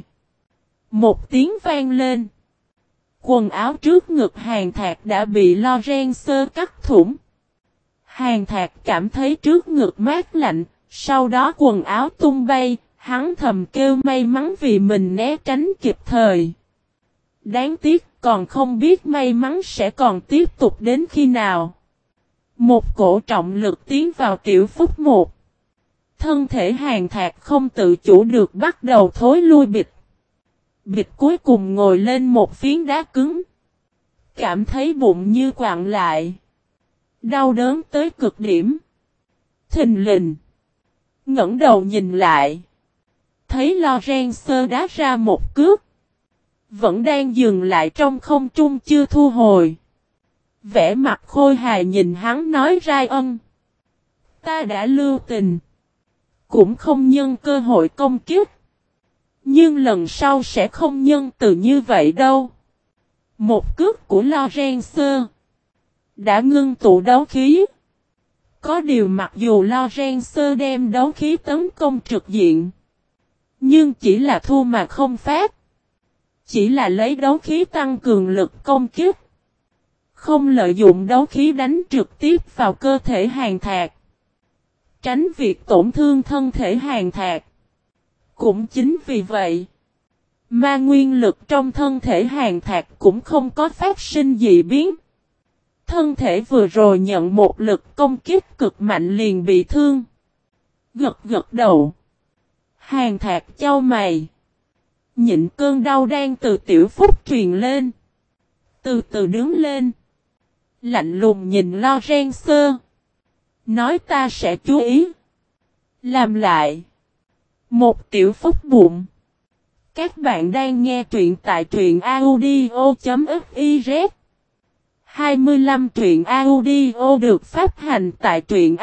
Một tiếng vang lên. Quần áo trước ngực Hàn Thạc đã bị Lorenzo cắt thủng. Hàn Thạc cảm thấy trước ngực mát lạnh. Sau đó quần áo tung bay. Hắn thầm kêu may mắn vì mình né tránh kịp thời. Đáng tiếc còn không biết may mắn sẽ còn tiếp tục đến khi nào. Một cổ trọng lực tiến vào tiểu phúc một. Thân thể Hàn Thạc không tự chủ được bắt đầu thối lui bịch. Bịch cuối cùng ngồi lên một phiến đá cứng. Cảm thấy bụng như quặn lại. Đau đớn tới cực điểm. Thình lình. Ngẩng đầu nhìn lại. Thấy Lorenzo đá ra một cước. Vẫn đang dừng lại trong không trung chưa thu hồi. Vẻ mặt khôi hài nhìn hắn nói Ryan. Ta đã lưu tình. Cũng không nhân cơ hội công kích. Nhưng lần sau sẽ không nhân từ như vậy đâu. Một cước của Lorenzo đã ngưng tụ đấu khí. Có điều mặc dù Lorenzo đem đấu khí tấn công trực diện, nhưng chỉ là thua mà không phát. Chỉ là lấy đấu khí tăng cường lực công kích. Không lợi dụng đấu khí đánh trực tiếp vào cơ thể Hàn Thạc. Tránh việc tổn thương thân thể Hàn Thạc. Cũng chính vì vậy, ma nguyên lực trong thân thể Hàn Thạc cũng không có phát sinh dị biến. Thân thể vừa rồi nhận một lực công kích cực mạnh liền bị thương. Gật đầu. Hàn Thạc chau mày. Nhịn cơn đau đang từ tiểu phúc truyền lên. Từ từ đứng lên. Lạnh lùng nhìn Lorenzo. Nói ta sẽ chú ý. Làm lại. Một tiểu phúc bụng. Các bạn đang nghe truyện tại truyện audio.fiz. 25 truyện audio được phát hành tại truyện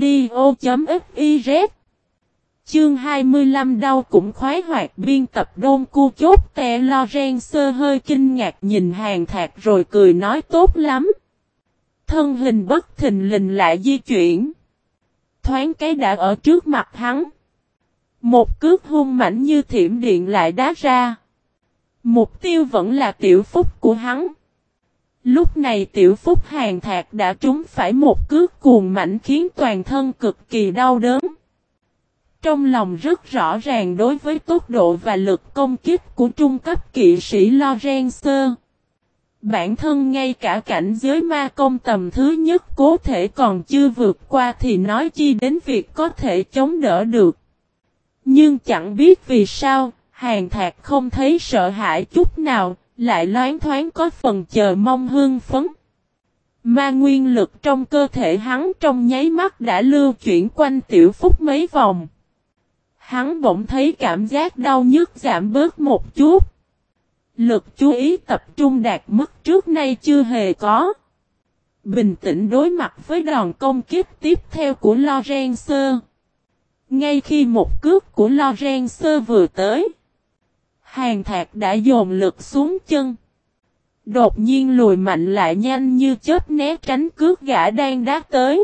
audio.fiz. Chương 25 đau cũng khoái hoạt biên tập Đôn Cu Chốt Tè. Lorenzo hơi kinh ngạc nhìn Hàn Thạc rồi cười nói tốt lắm. Thân hình bất thình lình lại di chuyển. Thoáng cái đã ở trước mặt hắn. Một cước hung mãnh như thiểm điện lại đá ra. Mục tiêu vẫn là tiểu phúc của hắn. Lúc này tiểu phúc Hàn Thạc đã trúng phải một cước cuồng mạnh khiến toàn thân cực kỳ đau đớn. Trong lòng rất rõ ràng đối với tốc độ và lực công kích của trung cấp kỵ sĩ Lorenzo. Bản thân ngay cả cảnh giới ma công tầm thứ nhất cố thể còn chưa vượt qua thì nói chi đến việc có thể chống đỡ được. Nhưng chẳng biết vì sao, Hàn Thạc không thấy sợ hãi chút nào, lại loáng thoáng có phần chờ mong hưng phấn. Ma nguyên lực trong cơ thể hắn trong nháy mắt đã lưu chuyển quanh tiểu phúc mấy vòng. Hắn bỗng thấy cảm giác đau nhức giảm bớt một chút. Lực chú ý tập trung đạt mức trước nay chưa hề có. Bình tĩnh đối mặt với đòn công kích tiếp theo của Lorenzo. Ngay khi một cước của Lorenzo vừa tới, Hàn Thạc đã dồn lực xuống chân. Đột nhiên lùi mạnh lại nhanh như chớp né tránh cước gã đang đá tới.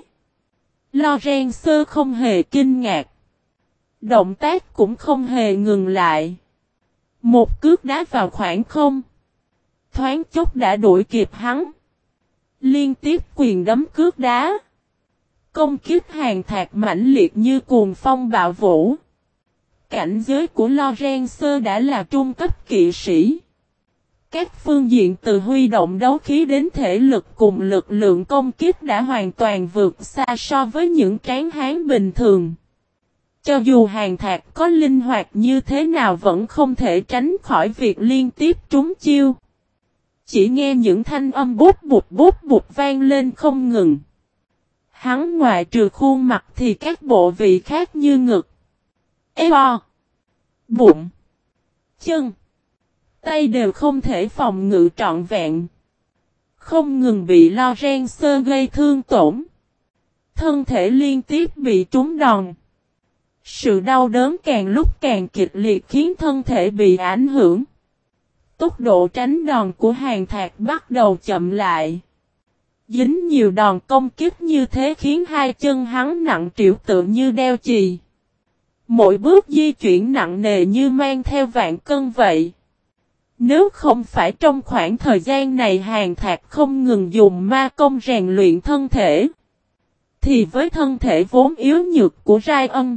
Lorenzo không hề kinh ngạc. Động tác cũng không hề ngừng lại. Một cước đá vào khoảng không. Thoáng chốc đã đuổi kịp hắn. Liên tiếp quyền đấm cước đá. Công kích Hàn Thạc mãnh liệt như cuồng phong bạo vũ. Cảnh giới của Lorenzo đã là trung cấp kỵ sĩ. Các phương diện từ huy động đấu khí đến thể lực cùng lực lượng công kích đã hoàn toàn vượt xa so với những tráng hán bình thường. Cho dù Hàn Thạc có linh hoạt như thế nào vẫn không thể tránh khỏi việc liên tiếp trúng chiêu. Chỉ nghe những thanh âm bút bụt vang lên không ngừng. Hắn ngoại trừ khuôn mặt thì các bộ vị khác như ngực, eo, bụng, chân, tay đều không thể phòng ngự trọn vẹn. Không ngừng bị Lorenzo gây thương tổn. Thân thể liên tiếp bị trúng đòn. Sự đau đớn càng lúc càng kịch liệt khiến thân thể bị ảnh hưởng. Tốc độ tránh đòn của Hàn Thạc bắt đầu chậm lại. Dính nhiều đòn công kích như thế khiến hai chân hắn nặng trĩu tựa như đeo chì. Mỗi bước di chuyển nặng nề như mang theo vạn cân vậy. Nếu không phải trong khoảng thời gian này Hàn Thạc không ngừng dùng ma công rèn luyện thân thể, thì với thân thể vốn yếu nhược của Ryan,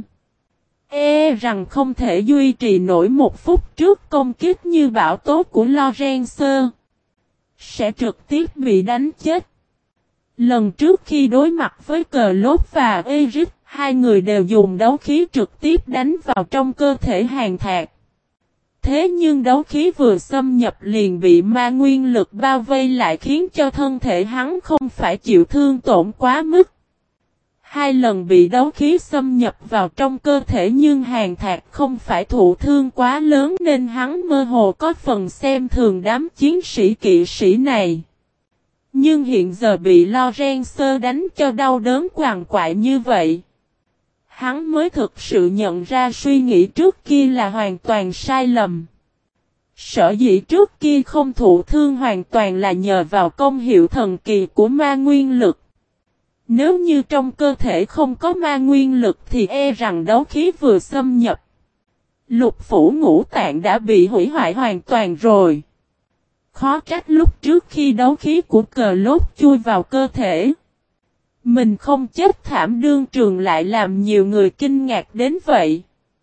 rằng không thể duy trì nổi một phút trước công kích như bão tố của Lorenzo, sẽ trực tiếp bị đánh chết. Lần trước khi đối mặt với Cờ Lốt và Eric, hai người đều dùng đấu khí trực tiếp đánh vào trong cơ thể Hàn Thạc. Thế nhưng đấu khí vừa xâm nhập liền bị ma nguyên lực bao vây lại khiến cho thân thể hắn không phải chịu thương tổn quá mức. Hai lần bị đấu khí xâm nhập vào trong cơ thể nhưng Hàn Thạc không phải thụ thương quá lớn nên hắn mơ hồ có phần xem thường đám chiến sĩ kỵ sĩ này. Nhưng hiện giờ bị Lorenzo đánh cho đau đớn quằn quại như vậy, hắn mới thực sự nhận ra suy nghĩ trước kia là hoàn toàn sai lầm. Sở dĩ trước kia không thụ thương hoàn toàn là nhờ vào công hiệu thần kỳ của ma nguyên lực. Nếu như trong cơ thể không có ma nguyên lực thì e rằng đấu khí vừa xâm nhập. Lục phủ ngũ tạng đã bị hủy hoại hoàn toàn rồi. Khó trách lúc trước khi đấu khí của cờ lốt chui vào cơ thể. Mình không chết thảm đương trường lại làm nhiều người kinh ngạc đến vậy.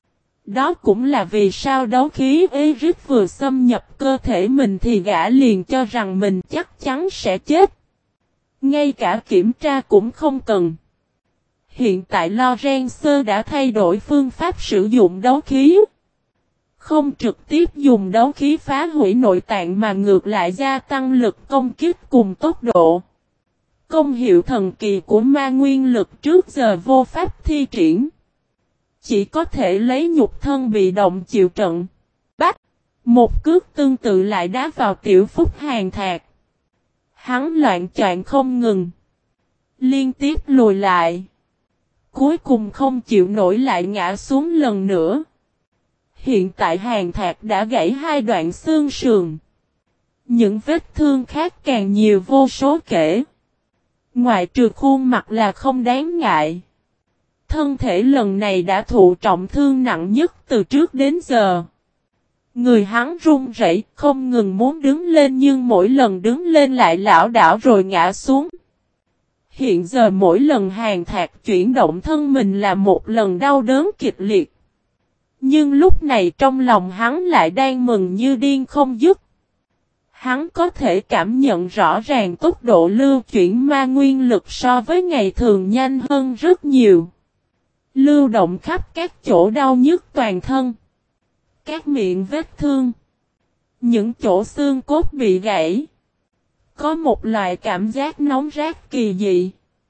Đó cũng là vì sao đấu khí Eric vừa xâm nhập cơ thể mình thì gã liền cho rằng mình chắc chắn sẽ chết. Ngay cả kiểm tra cũng không cần. Hiện tại Lorenzo đã thay đổi phương pháp sử dụng đấu khí. Không trực tiếp dùng đấu khí phá hủy nội tạng mà ngược lại gia tăng lực công kích cùng tốc độ. Công hiệu thần kỳ của ma nguyên lực trước giờ vô pháp thi triển. Chỉ có thể lấy nhục thân bị động chịu trận. Bách! Một cước tương tự lại đá vào Tiểu Phúc Hàn Thạc. Hắn loạn choạng không ngừng. Liên tiếp lùi lại. Cuối cùng không chịu nổi lại ngã xuống lần nữa. Hiện tại Hàn Thạc đã gãy 2 đoạn xương sườn. Những vết thương khác càng nhiều vô số kể. Ngoại trừ khuôn mặt là không đáng ngại. Thân thể lần này đã thụ trọng thương nặng nhất từ trước đến giờ. Người hắn run rẩy, không ngừng muốn đứng lên nhưng mỗi lần đứng lên lại lảo đảo rồi ngã xuống. Hiện giờ mỗi lần Hàn Thạc chuyển động thân mình là một lần đau đớn kịch liệt. Nhưng lúc này trong lòng hắn lại đang mừng như điên không dứt. Hắn có thể cảm nhận rõ ràng tốc độ lưu chuyển ma nguyên lực so với ngày thường nhanh hơn rất nhiều. Lưu động khắp các chỗ đau nhức toàn thân. Các miệng vết thương. Những chỗ xương cốt bị gãy. Có một loại cảm giác nóng rát kỳ dị.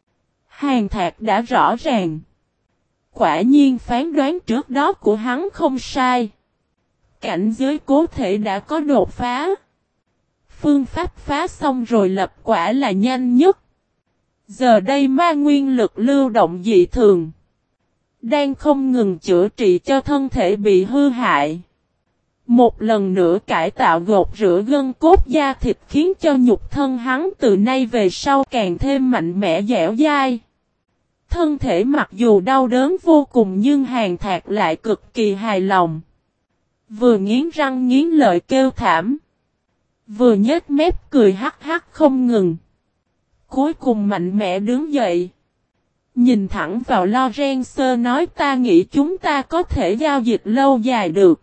Hàn Thạc đã rõ ràng. Quả nhiên phán đoán trước đó của hắn không sai. Cảnh giới cố thể đã có đột phá. Phương pháp phá xong rồi lập quả là nhanh nhất. Giờ đây ma nguyên lực lưu động dị thường. Đang không ngừng chữa trị cho thân thể bị hư hại. Một lần nữa cải tạo gột rửa gân cốt da thịt khiến cho nhục thân hắn từ nay về sau càng thêm mạnh mẽ dẻo dai. Thân thể mặc dù đau đớn vô cùng nhưng Hàn Thạc lại cực kỳ hài lòng. Vừa nghiến răng nghiến lợi kêu thảm. Vừa nhếch mép cười hắc hắc không ngừng. Cuối cùng mạnh mẽ đứng dậy. Nhìn thẳng vào Lorenzo nói ta nghĩ chúng ta có thể giao dịch lâu dài được.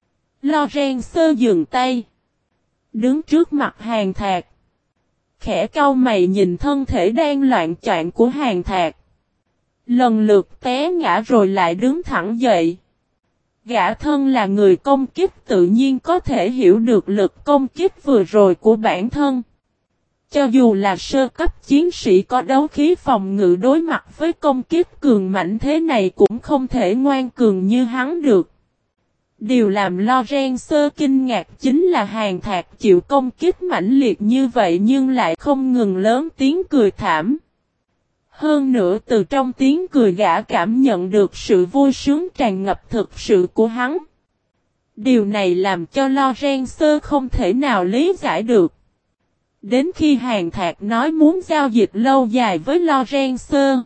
Lorenzo dừng tay. Đứng trước mặt Hàn Thạc. Khẽ cau mày nhìn thân thể đang loạn choạng của Hàn Thạc. Lần lượt té ngã rồi lại đứng thẳng dậy. Gã thân là người công kích tự nhiên có thể hiểu được lực công kích vừa rồi của bản thân. Cho dù là sơ cấp chiến sĩ có đấu khí phòng ngự đối mặt với công kích cường mạnh thế này cũng không thể ngoan cường như hắn được. Điều làm Lorenzo kinh ngạc chính là Hàn Thạc chịu công kích mãnh liệt như vậy nhưng lại không ngừng lớn tiếng cười thảm. Hơn nữa từ trong tiếng cười gã cảm nhận được sự vui sướng tràn ngập thực sự của hắn. Điều này làm cho Lorenzo không thể nào lý giải được. Đến khi Hàn Thạc nói muốn giao dịch lâu dài với Lorenzo,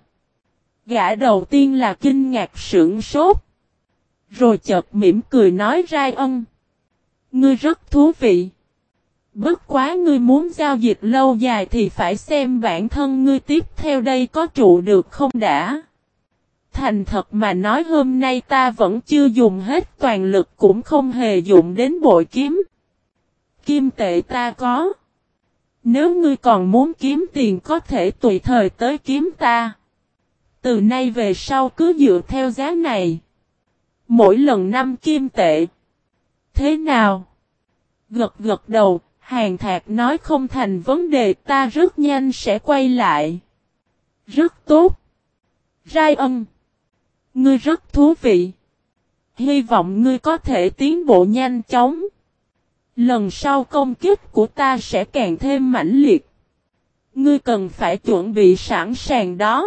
gã đầu tiên là kinh ngạc sửng sốt. Rồi chợt mỉm cười nói Ryan, ngươi rất thú vị. Bất quá ngươi muốn giao dịch lâu dài thì phải xem bản thân ngươi tiếp theo đây có trụ được không đã. Thành thật mà nói hôm nay ta vẫn chưa dùng hết toàn lực cũng không hề dụng đến bội kiếm. Kim tệ ta có. Nếu ngươi còn muốn kiếm tiền có thể tùy thời tới kiếm ta. Từ nay về sau cứ dựa theo giá này. Mỗi lần 5 kim tệ. Thế nào? Gật gật đầu, Hàn Thạc nói không thành vấn đề ta rất nhanh sẽ quay lại. Rất tốt. Ryan, ngươi rất thú vị. Hy vọng ngươi có thể tiến bộ nhanh chóng. Lần sau công kích của ta sẽ càng thêm mãnh liệt. Ngươi cần phải chuẩn bị sẵn sàng đó.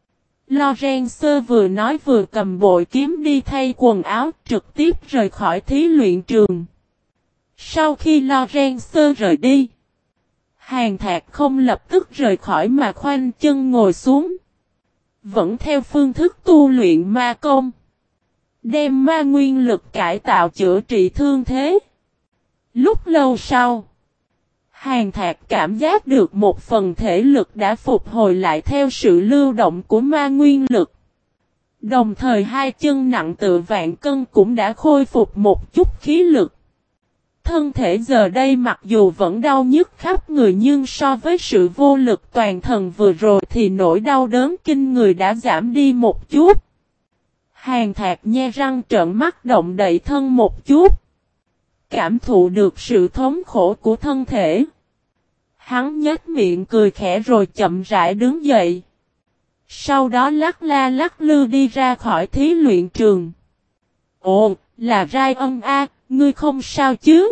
Lorenzo vừa nói vừa cầm bội kiếm đi thay quần áo trực tiếp rời khỏi thí luyện trường. Sau khi Lorenzo rời đi, Hàn Thạc không lập tức rời khỏi mà khoanh chân ngồi xuống. Vẫn theo phương thức tu luyện ma công. Đem ma nguyên lực cải tạo chữa trị thương thế. Lúc lâu sau, Hàn Thạc cảm giác được một phần thể lực đã phục hồi lại theo sự lưu động của ma nguyên lực. Đồng thời hai chân nặng tựa vạn cân cũng đã khôi phục một chút khí lực. Thân thể giờ đây mặc dù vẫn đau nhức khắp người nhưng so với sự vô lực toàn thân vừa rồi thì nỗi đau đớn kinh người đã giảm đi một chút. Hàn Thạc nhe răng trợn mắt động đậy thân một chút. Cảm thụ được sự thống khổ của thân thể. Hắn nhếch miệng cười khẽ rồi chậm rãi đứng dậy. Sau đó lắc la lắc lư đi ra khỏi thí luyện trường. Ồ, là Rai Ân A, ngươi không sao chứ?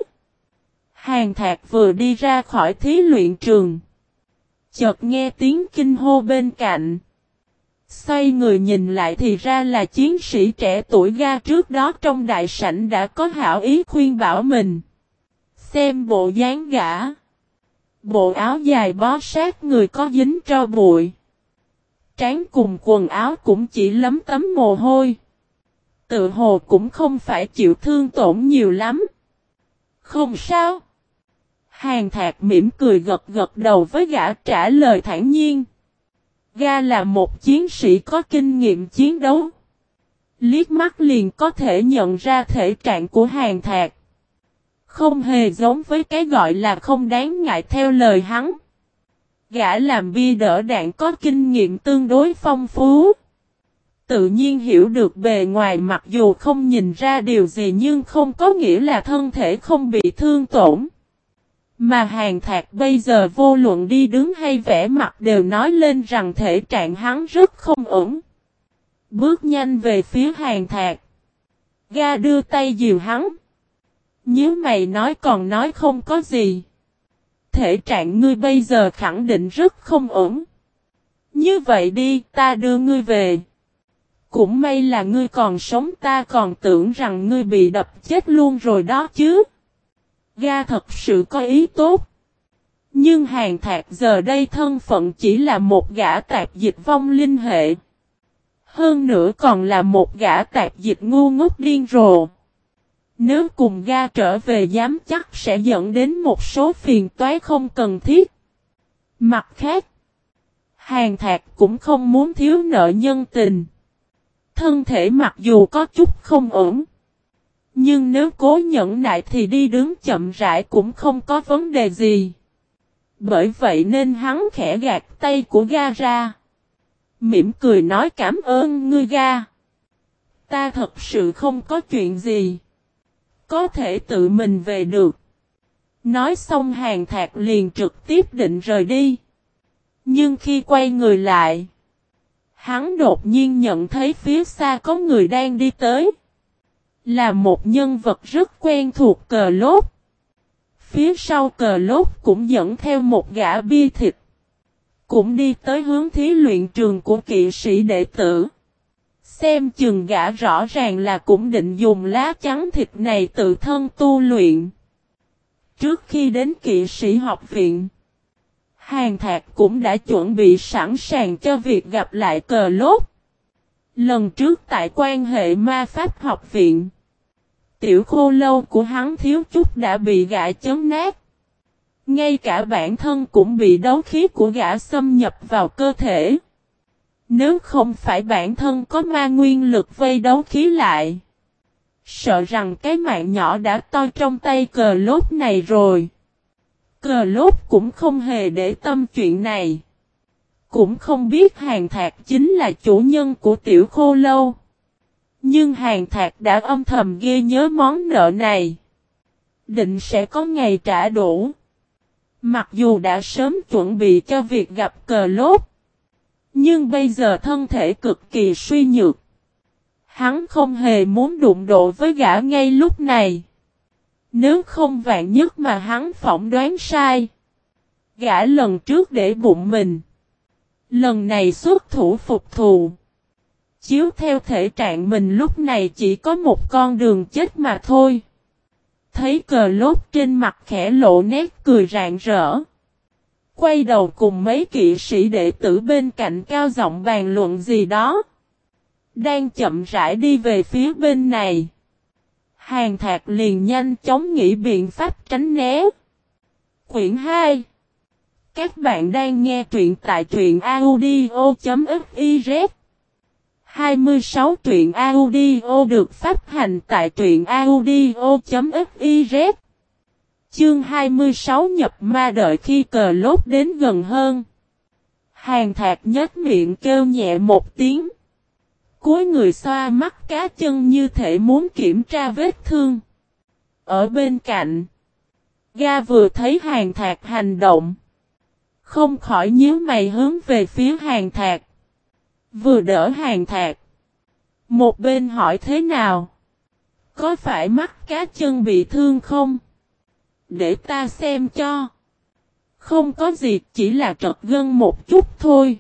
Hàn Thạc vừa đi ra khỏi thí luyện trường. Chợt nghe tiếng kinh hô bên cạnh. Xoay người nhìn lại thì ra là chiến sĩ trẻ tuổi Ga trước đó trong đại sảnh đã có hảo ý khuyên bảo mình. Xem bộ dáng gã. Bộ áo dài bó sát người có dính tro bụi. Trán cùng quần áo cũng chỉ lấm tấm mồ hôi. Tự hồ cũng không phải chịu thương tổn nhiều lắm. Không sao. Hàn Thạc mỉm cười gật gật đầu với gã trả lời thản nhiên. Ga là một chiến sĩ có kinh nghiệm chiến đấu. Liếc mắt liền có thể nhận ra thể trạng của Hàn Thạc. Không hề giống với cái gọi là không đáng ngại theo lời hắn. Gã làm bia đỡ đạn có kinh nghiệm tương đối phong phú. Tự nhiên hiểu được bề ngoài mặc dù không nhìn ra điều gì nhưng không có nghĩa là thân thể không bị thương tổn. Mà Hàn Thạc bây giờ vô luận đi đứng hay vẽ mặt đều nói lên rằng thể trạng hắn rất không ổn. Bước nhanh về phía Hàn Thạc. Ga đưa tay dìu hắn. Nhớ mày nói còn nói không có gì. Thể trạng ngươi bây giờ khẳng định rất không ổn. Như vậy đi, ta đưa ngươi về. Cũng may là ngươi còn sống, ta còn tưởng rằng ngươi bị đập chết luôn rồi đó chứ. Ga thật sự có ý tốt. Nhưng Hàn Thạc giờ đây thân phận chỉ là một gã tạp dịch vong linh hệ. Hơn nữa còn là một gã tạp dịch ngu ngốc điên rồ. Nếu cùng Ga trở về dám chắc sẽ dẫn đến một số phiền toái không cần thiết. Mặt khác, Hàn Thạc cũng không muốn thiếu nợ nhân tình. Thân thể mặc dù có chút không ổn. Nhưng nếu cố nhẫn nại thì đi đứng chậm rãi cũng không có vấn đề gì. Bởi vậy nên hắn khẽ gạt tay của Ga ra. Mỉm cười nói cảm ơn ngươi Ga. Ta thật sự không có chuyện gì. Có thể tự mình về được. Nói xong Hàn Thạc liền trực tiếp định rời đi. Nhưng khi quay người lại, hắn đột nhiên nhận thấy phía xa có người đang đi tới. Là một nhân vật rất quen thuộc Cờ Lốt. Phía sau Cờ Lốt cũng dẫn theo một gã bia thịt. Cũng đi tới hướng thí luyện trường của kỵ sĩ đệ tử. Xem chừng gã rõ ràng là cũng định dùng lá chắn thịt này tự thân tu luyện. Trước khi đến kỵ sĩ học viện, Hàn Thạc cũng đã chuẩn bị sẵn sàng cho việc gặp lại Cờ Lốt. Lần trước tại quan hệ ma pháp học viện, tiểu khô lâu của hắn thiếu chút đã bị gã chấn nát. Ngay cả bản thân cũng bị đấu khí của gã xâm nhập vào cơ thể. Nếu không phải bản thân có ma nguyên lực vây đấu khí lại, sợ rằng cái mạng nhỏ đã toi trong tay Cờ Lốt này rồi. Cờ Lốt cũng không hề để tâm chuyện này. Cũng không biết Hàn Thạc chính là chủ nhân của tiểu khô lâu. Nhưng Hàn Thạc đã âm thầm ghê nhớ món nợ này. Định sẽ có ngày trả đủ. Mặc dù đã sớm chuẩn bị cho việc gặp Cờ Lốt, nhưng bây giờ thân thể cực kỳ suy nhược. Hắn không hề muốn đụng độ với gã ngay lúc này. Nếu không vạn nhất mà hắn phỏng đoán sai. Gã lần trước để bụng mình. Lần này xuất thủ phục thù. Chiếu theo thể trạng mình lúc này chỉ có một con đường chết mà thôi. Thấy Cờ Lốt trên mặt khẽ lộ nét cười rạng rỡ. Quay đầu cùng mấy kỵ sĩ đệ tử bên cạnh cao giọng bàn luận gì đó. Đang chậm rãi đi về phía bên này. Hàn Thạc liền nhanh chóng nghĩ biện pháp tránh né. Quyển 2. Các bạn đang nghe truyện tại truyện audio.fiz. 26 truyện audio được phát hành tại truyện audio.fiz. Chương 26 nhập ma. Đợi khi cờ lốt đến gần hơn. Hàn Thạc nhếch miệng kêu nhẹ một tiếng. Cúi người xoa mắt cá chân như thể muốn kiểm tra vết thương. Ở bên cạnh, Ga vừa thấy Hàn Thạc hành động, không khỏi nhíu mày hướng về phía Hàn Thạc. Vừa đỡ Hàn Thạc, một bên hỏi thế nào? Có phải mắt cá chân bị thương không? Để ta xem cho. Không có gì, chỉ là trật gân một chút thôi.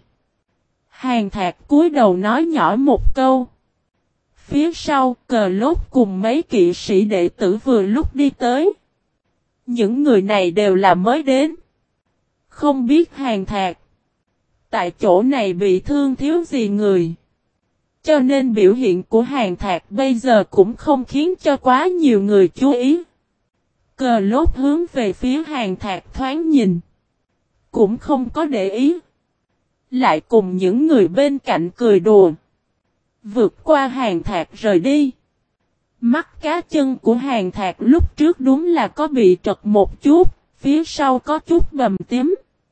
Hàn Thạc cúi đầu nói nhỏ một câu. Phía sau, cờ lốt cùng mấy kỵ sĩ đệ tử vừa lúc đi tới. Những người này đều là mới đến. Không biết Hàn Thạc tại chỗ này bị thương thiếu gì người. Cho nên biểu hiện của Hàn Thạc bây giờ cũng không khiến cho quá nhiều người chú ý. Cờ lốt hướng về phía Hàn Thạc thoáng nhìn. Cũng không có để ý. Lại cùng những người bên cạnh cười đùa. Vượt qua Hàn Thạc rời đi. Mắt cá chân của Hàn Thạc lúc trước đúng là có bị trật một chút. Phía sau có chút bầm tím.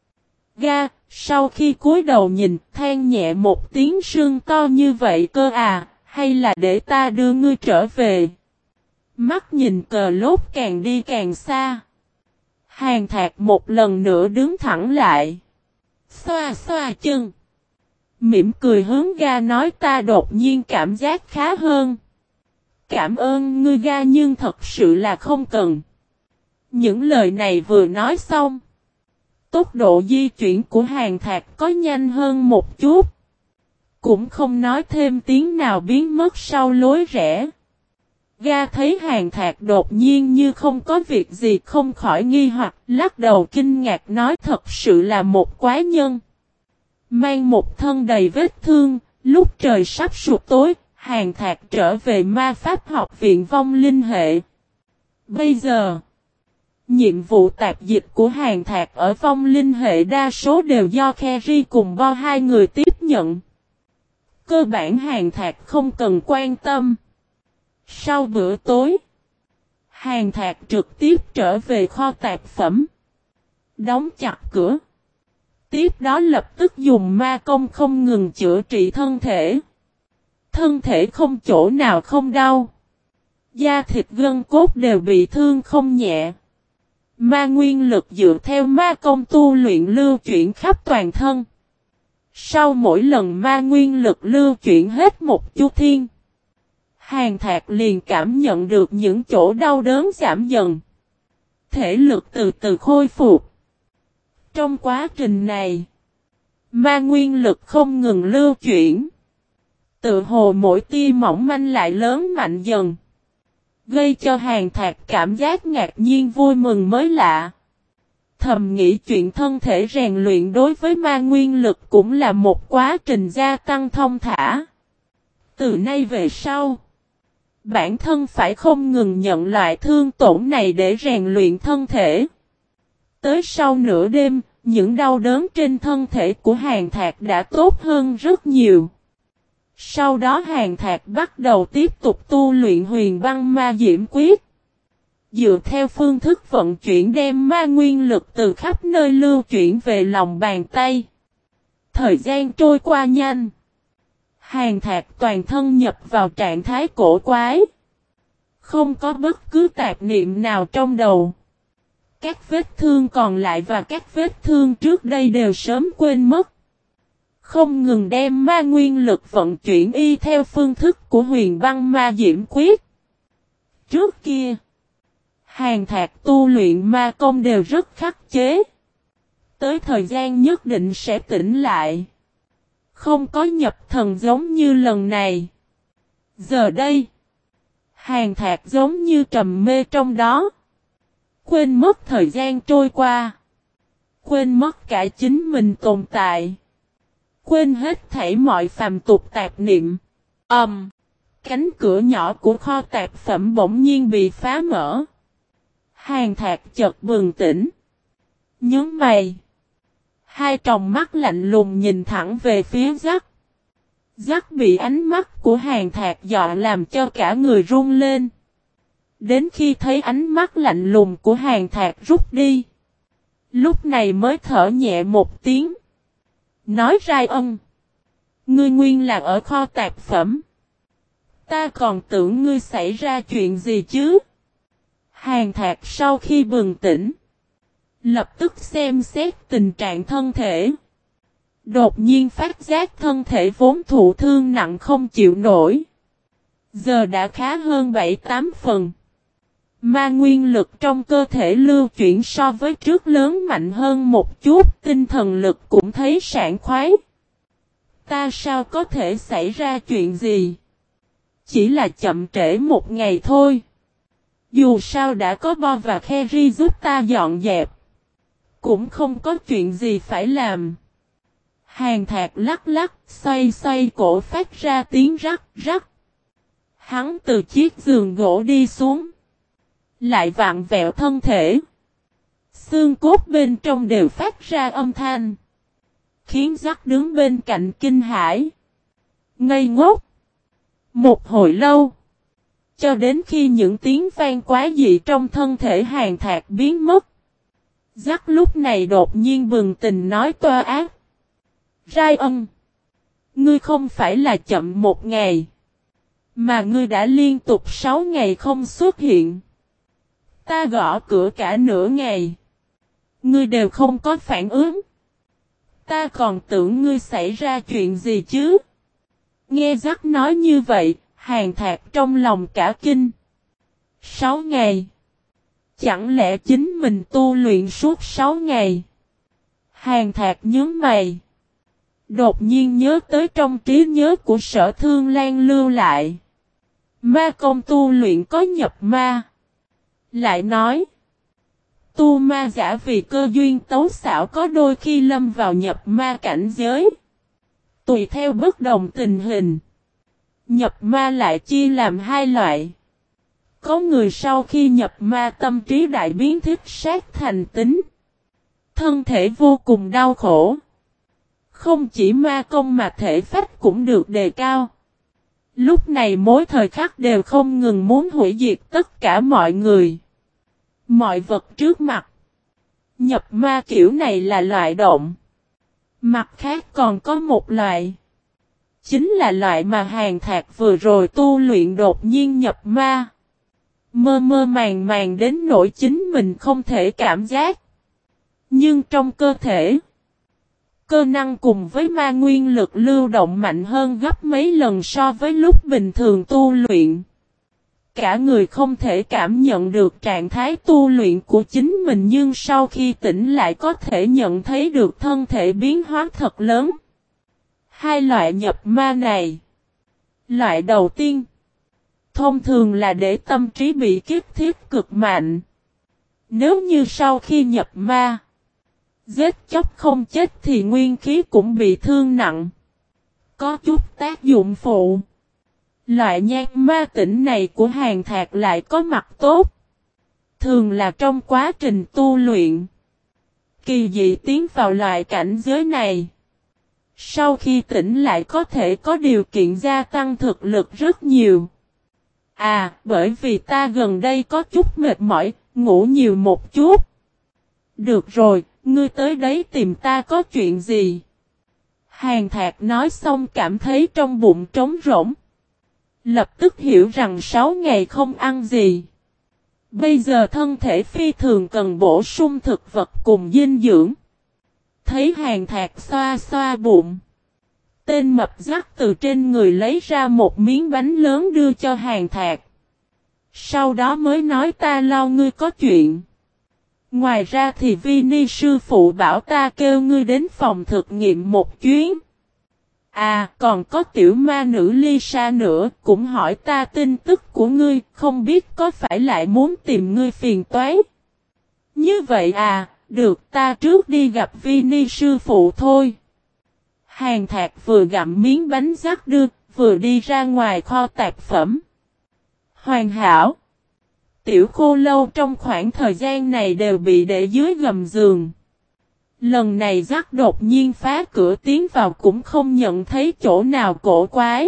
Ga, sau khi cúi đầu nhìn, than nhẹ một tiếng sương to như vậy cơ à, hay là để ta đưa ngươi trở về. Mắt nhìn cờ lốt càng đi càng xa. Hàn Thạc một lần nữa đứng thẳng lại. Xoa xoa chân. Mỉm cười hướng Ga nói ta đột nhiên cảm giác khá hơn. Cảm ơn ngươi Ga nhưng thật sự là không cần. Những lời này vừa nói xong. Tốc độ di chuyển của Hàn Thạc có nhanh hơn một chút. Cũng không nói thêm tiếng nào biến mất sau lối rẽ. Ga thấy Hàn Thạc đột nhiên như không có việc gì không khỏi nghi hoặc lắc đầu kinh ngạc nói thật sự là một quái nhân. Mang một thân đầy vết thương, lúc trời sắp sụp tối, Hàn Thạc trở về ma pháp học viện vong linh hệ. Bây giờ, nhiệm vụ tạp dịch của Hàn Thạc ở vong linh hệ đa số đều do Kerry cùng Bo hai người tiếp nhận. Cơ bản Hàn Thạc không cần quan tâm. Sau bữa tối, Hàn Thạc trực tiếp trở về kho tạp phẩm. Đóng chặt cửa. Tiếp đó lập tức dùng ma công không ngừng chữa trị thân thể. Thân thể không chỗ nào không đau. Da thịt gân cốt đều bị thương không nhẹ. Ma nguyên lực dựa theo ma công tu luyện lưu chuyển khắp toàn thân. Sau mỗi lần ma nguyên lực lưu chuyển hết một chu thiên, Hàn Thạc liền cảm nhận được những chỗ đau đớn giảm dần. Thể lực từ từ khôi phục. Trong quá trình này, ma nguyên lực không ngừng lưu chuyển. Tự hồ mỗi tia mỏng manh lại lớn mạnh dần. Gây cho Hàn Thạc cảm giác ngạc nhiên vui mừng mới lạ. Thầm nghĩ chuyện thân thể rèn luyện đối với ma nguyên lực cũng là một quá trình gia tăng thông thả. Từ nay về sau, bản thân phải không ngừng nhận loại thương tổn này để rèn luyện thân thể. Tới sau nửa đêm, những đau đớn trên thân thể của Hàn Thạc đã tốt hơn rất nhiều. Sau đó Hàn Thạc bắt đầu tiếp tục tu luyện huyền băng ma diễm quyết. Dựa theo phương thức vận chuyển đem ma nguyên lực từ khắp nơi lưu chuyển về lòng bàn tay. Thời gian trôi qua nhanh. Hàn Thạc toàn thân nhập vào trạng thái cổ quái. Không có bất cứ tạp niệm nào trong đầu. Các vết thương còn lại và các vết thương trước đây đều sớm quên mất. Không ngừng đem ma nguyên lực vận chuyển y theo phương thức của huyền băng ma diễm quyết. Trước kia, Hàn Thạc tu luyện ma công đều rất khắc chế. Tới thời gian nhất định sẽ tỉnh lại. Không có nhập thần giống như lần này. Giờ đây, Hàn Thạc giống như trầm mê trong đó. Quên mất thời gian trôi qua. Quên mất cả chính mình tồn tại. Quên hết thảy mọi phàm tục tạp niệm. Cánh cửa nhỏ của kho tạp phẩm bỗng nhiên bị phá mở. Hàn Thạc chợt bừng tỉnh. Nhớ mày. Hai tròng mắt lạnh lùng nhìn thẳng về phía Jack. Jack bị ánh mắt của Hàn Thạc dọa làm cho cả người run lên. Đến khi thấy ánh mắt lạnh lùng của Hàn Thạc rút đi. Lúc này mới thở nhẹ một tiếng. Nói Rai Ân. Ngươi nguyên là ở kho tạp phẩm. Ta còn tưởng ngươi xảy ra chuyện gì chứ. Hàn Thạc sau khi bừng tỉnh. Lập tức xem xét tình trạng thân thể. Đột nhiên phát giác thân thể vốn thụ thương nặng không chịu nổi. Giờ đã khá hơn 7-8 phần. Ma nguyên lực trong cơ thể lưu chuyển so với trước lớn mạnh hơn một chút. Tinh thần lực cũng thấy sảng khoái. Ta sao có thể xảy ra chuyện gì? Chỉ là chậm trễ một ngày thôi. Dù sao đã có Bo và Kerry giúp ta dọn dẹp. Cũng không có chuyện gì phải làm. Hàn Thạc lắc lắc, xoay xoay cổ phát ra tiếng rắc rắc. Hắn từ chiếc giường gỗ đi xuống. Lại vặn vẹo thân thể. Xương cốt bên trong đều phát ra âm thanh. Khiến Rắc đứng bên cạnh kinh hãi. Ngây ngốc. Một hồi lâu. Cho đến khi những tiếng vang quá dị trong thân thể Hàn Thạc biến mất. Rắc lúc này đột nhiên bừng tỉnh nói toa ác. Rai Ân. Ngươi không phải là chậm một ngày. Mà ngươi đã liên tục 6 ngày không xuất hiện. Ta gõ cửa cả nửa ngày. Ngươi đều không có phản ứng. Ta còn tưởng ngươi xảy ra chuyện gì chứ. Nghe Rắc nói như vậy, Hàn Thạc trong lòng cả kinh. 6 ngày. Chẳng lẽ chính mình tu luyện suốt 6 ngày? Hàn Thạc nhớ mày. Đột nhiên nhớ tới trong trí nhớ của Sở Thương Lan lưu lại. Ma công tu luyện có nhập ma. Lại nói. Tu ma giả vì cơ duyên tấu xảo có đôi khi lâm vào nhập ma cảnh giới. Tùy theo bất đồng tình hình. Nhập ma lại chia làm hai loại. Có người sau khi nhập ma tâm trí đại biến thích sát thành tính. Thân thể vô cùng đau khổ. Không chỉ ma công mà thể phách cũng được đề cao. Lúc này mỗi thời khắc đều không ngừng muốn hủy diệt tất cả mọi người. Mọi vật trước mặt. Nhập ma kiểu này là loại động. Mặt khác còn có một loại. Chính là loại mà Hàn Thạc vừa rồi tu luyện đột nhiên nhập ma. Mơ mơ màng màng đến nỗi chính mình không thể cảm giác. Nhưng trong cơ thể, cơ năng cùng với ma nguyên lực lưu động mạnh hơn gấp mấy lần so với lúc bình thường tu luyện. Cả người không thể cảm nhận được trạng thái tu luyện của chính mình nhưng sau khi tỉnh lại có thể nhận thấy được thân thể biến hóa thật lớn. Hai loại nhập ma này. Loại đầu tiên, thông thường là để tâm trí bị kích thiết cực mạnh. Nếu như sau khi nhập ma, giết chóc không chết thì nguyên khí cũng bị thương nặng. Có chút tác dụng phụ. Loại nhang ma tỉnh này của Hàn Thạc lại có mặt tốt. Thường là trong quá trình tu luyện. Kỳ dị tiến vào loại cảnh giới này. Sau khi tỉnh lại có thể có điều kiện gia tăng thực lực rất nhiều. Bởi vì ta gần đây có chút mệt mỏi, ngủ nhiều một chút. Được rồi, ngươi tới đấy tìm ta có chuyện gì? Hàn Thạc nói xong cảm thấy trong bụng trống rỗng. Lập tức hiểu rằng 6 ngày không ăn gì. Bây giờ thân thể phi thường cần bổ sung thực vật cùng dinh dưỡng. Thấy Hàn Thạc xoa xoa bụng. Tên mập dắt từ trên người lấy ra một miếng bánh lớn đưa cho Hàn Thạc. Sau đó mới nói ta lo ngươi có chuyện. Ngoài ra thì Vini sư phụ bảo ta kêu ngươi đến phòng thực nghiệm một chuyến. Còn có tiểu ma nữ Lisa nữa, cũng hỏi ta tin tức của ngươi, không biết có phải lại muốn tìm ngươi phiền toái. Như vậy được ta trước đi gặp Vini sư phụ thôi. Hàn Thạc vừa gặm miếng bánh rắc đưa, vừa đi ra ngoài kho tạp phẩm. Hoàn hảo. Tiểu Khô Lâu trong khoảng thời gian này đều bị để dưới gầm giường. Lần này rắc đột nhiên phá cửa tiến vào cũng không nhận thấy chỗ nào cổ quái.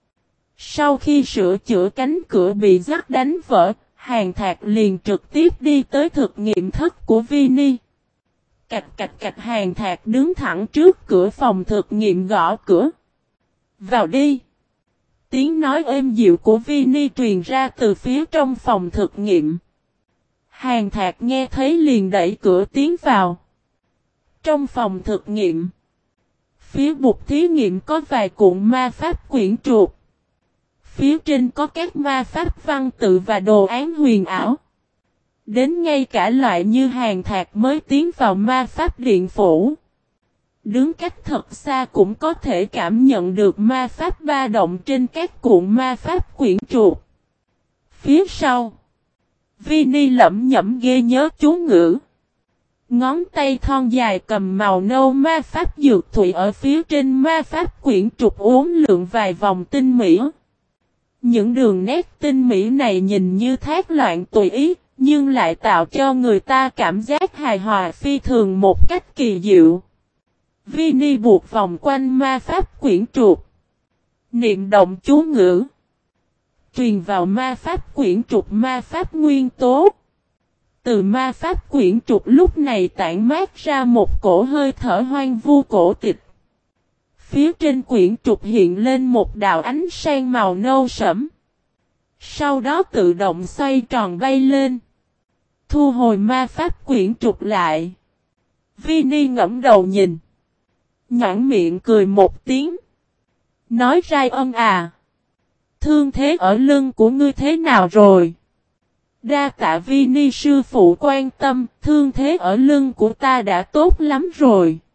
Sau khi sửa chữa cánh cửa bị rắc đánh vỡ, Hàn Thạc liền trực tiếp đi tới thực nghiệm thất của Vini. Cạch cạch cạch, Hàn Thạc đứng thẳng trước cửa phòng thực nghiệm gõ cửa. Vào đi. Tiếng nói êm dịu của Vini truyền ra từ phía trong phòng thực nghiệm. Hàn Thạc nghe thấy liền đẩy cửa tiến vào. Trong phòng thực nghiệm, phía bục thí nghiệm có vài cuộn ma pháp quyển trục. Phía trên có các ma pháp văn tự và đồ án huyền ảo. Đến ngay cả loại như Hàn Thạc mới tiến vào ma pháp điện phủ. Đứng cách thật xa cũng có thể cảm nhận được ma pháp ba động trên các cuộn ma pháp quyển trục. Phía sau, Vini lẩm nhẩm ghê nhớ chú ngữ. Ngón tay thon dài cầm màu nâu ma pháp dược thủy ở phía trên ma pháp quyển trục uốn lượn vài vòng tinh mỹ. Những đường nét tinh mỹ này nhìn như thác loạn tùy ý, nhưng lại tạo cho người ta cảm giác hài hòa phi thường một cách kỳ diệu. Vini buộc vòng quanh ma pháp quyển trục. Niệm động chú ngữ. Truyền vào ma pháp quyển trục ma pháp nguyên tố. Từ ma pháp quyển trục lúc này tản mát ra một cổ hơi thở hoang vu cổ tịch. Phía trên quyển trục hiện lên một đạo ánh sáng màu nâu sẫm. Sau đó tự động xoay tròn bay lên. Thu hồi ma pháp quyển trục lại. Vini ngẫm đầu nhìn. Nhãn miệng cười một tiếng. Nói Rai ân à. Thương thế ở lưng của ngươi thế nào rồi? Đa tạ Vini sư phụ quan tâm, thương thế ở lưng của ta đã tốt lắm rồi.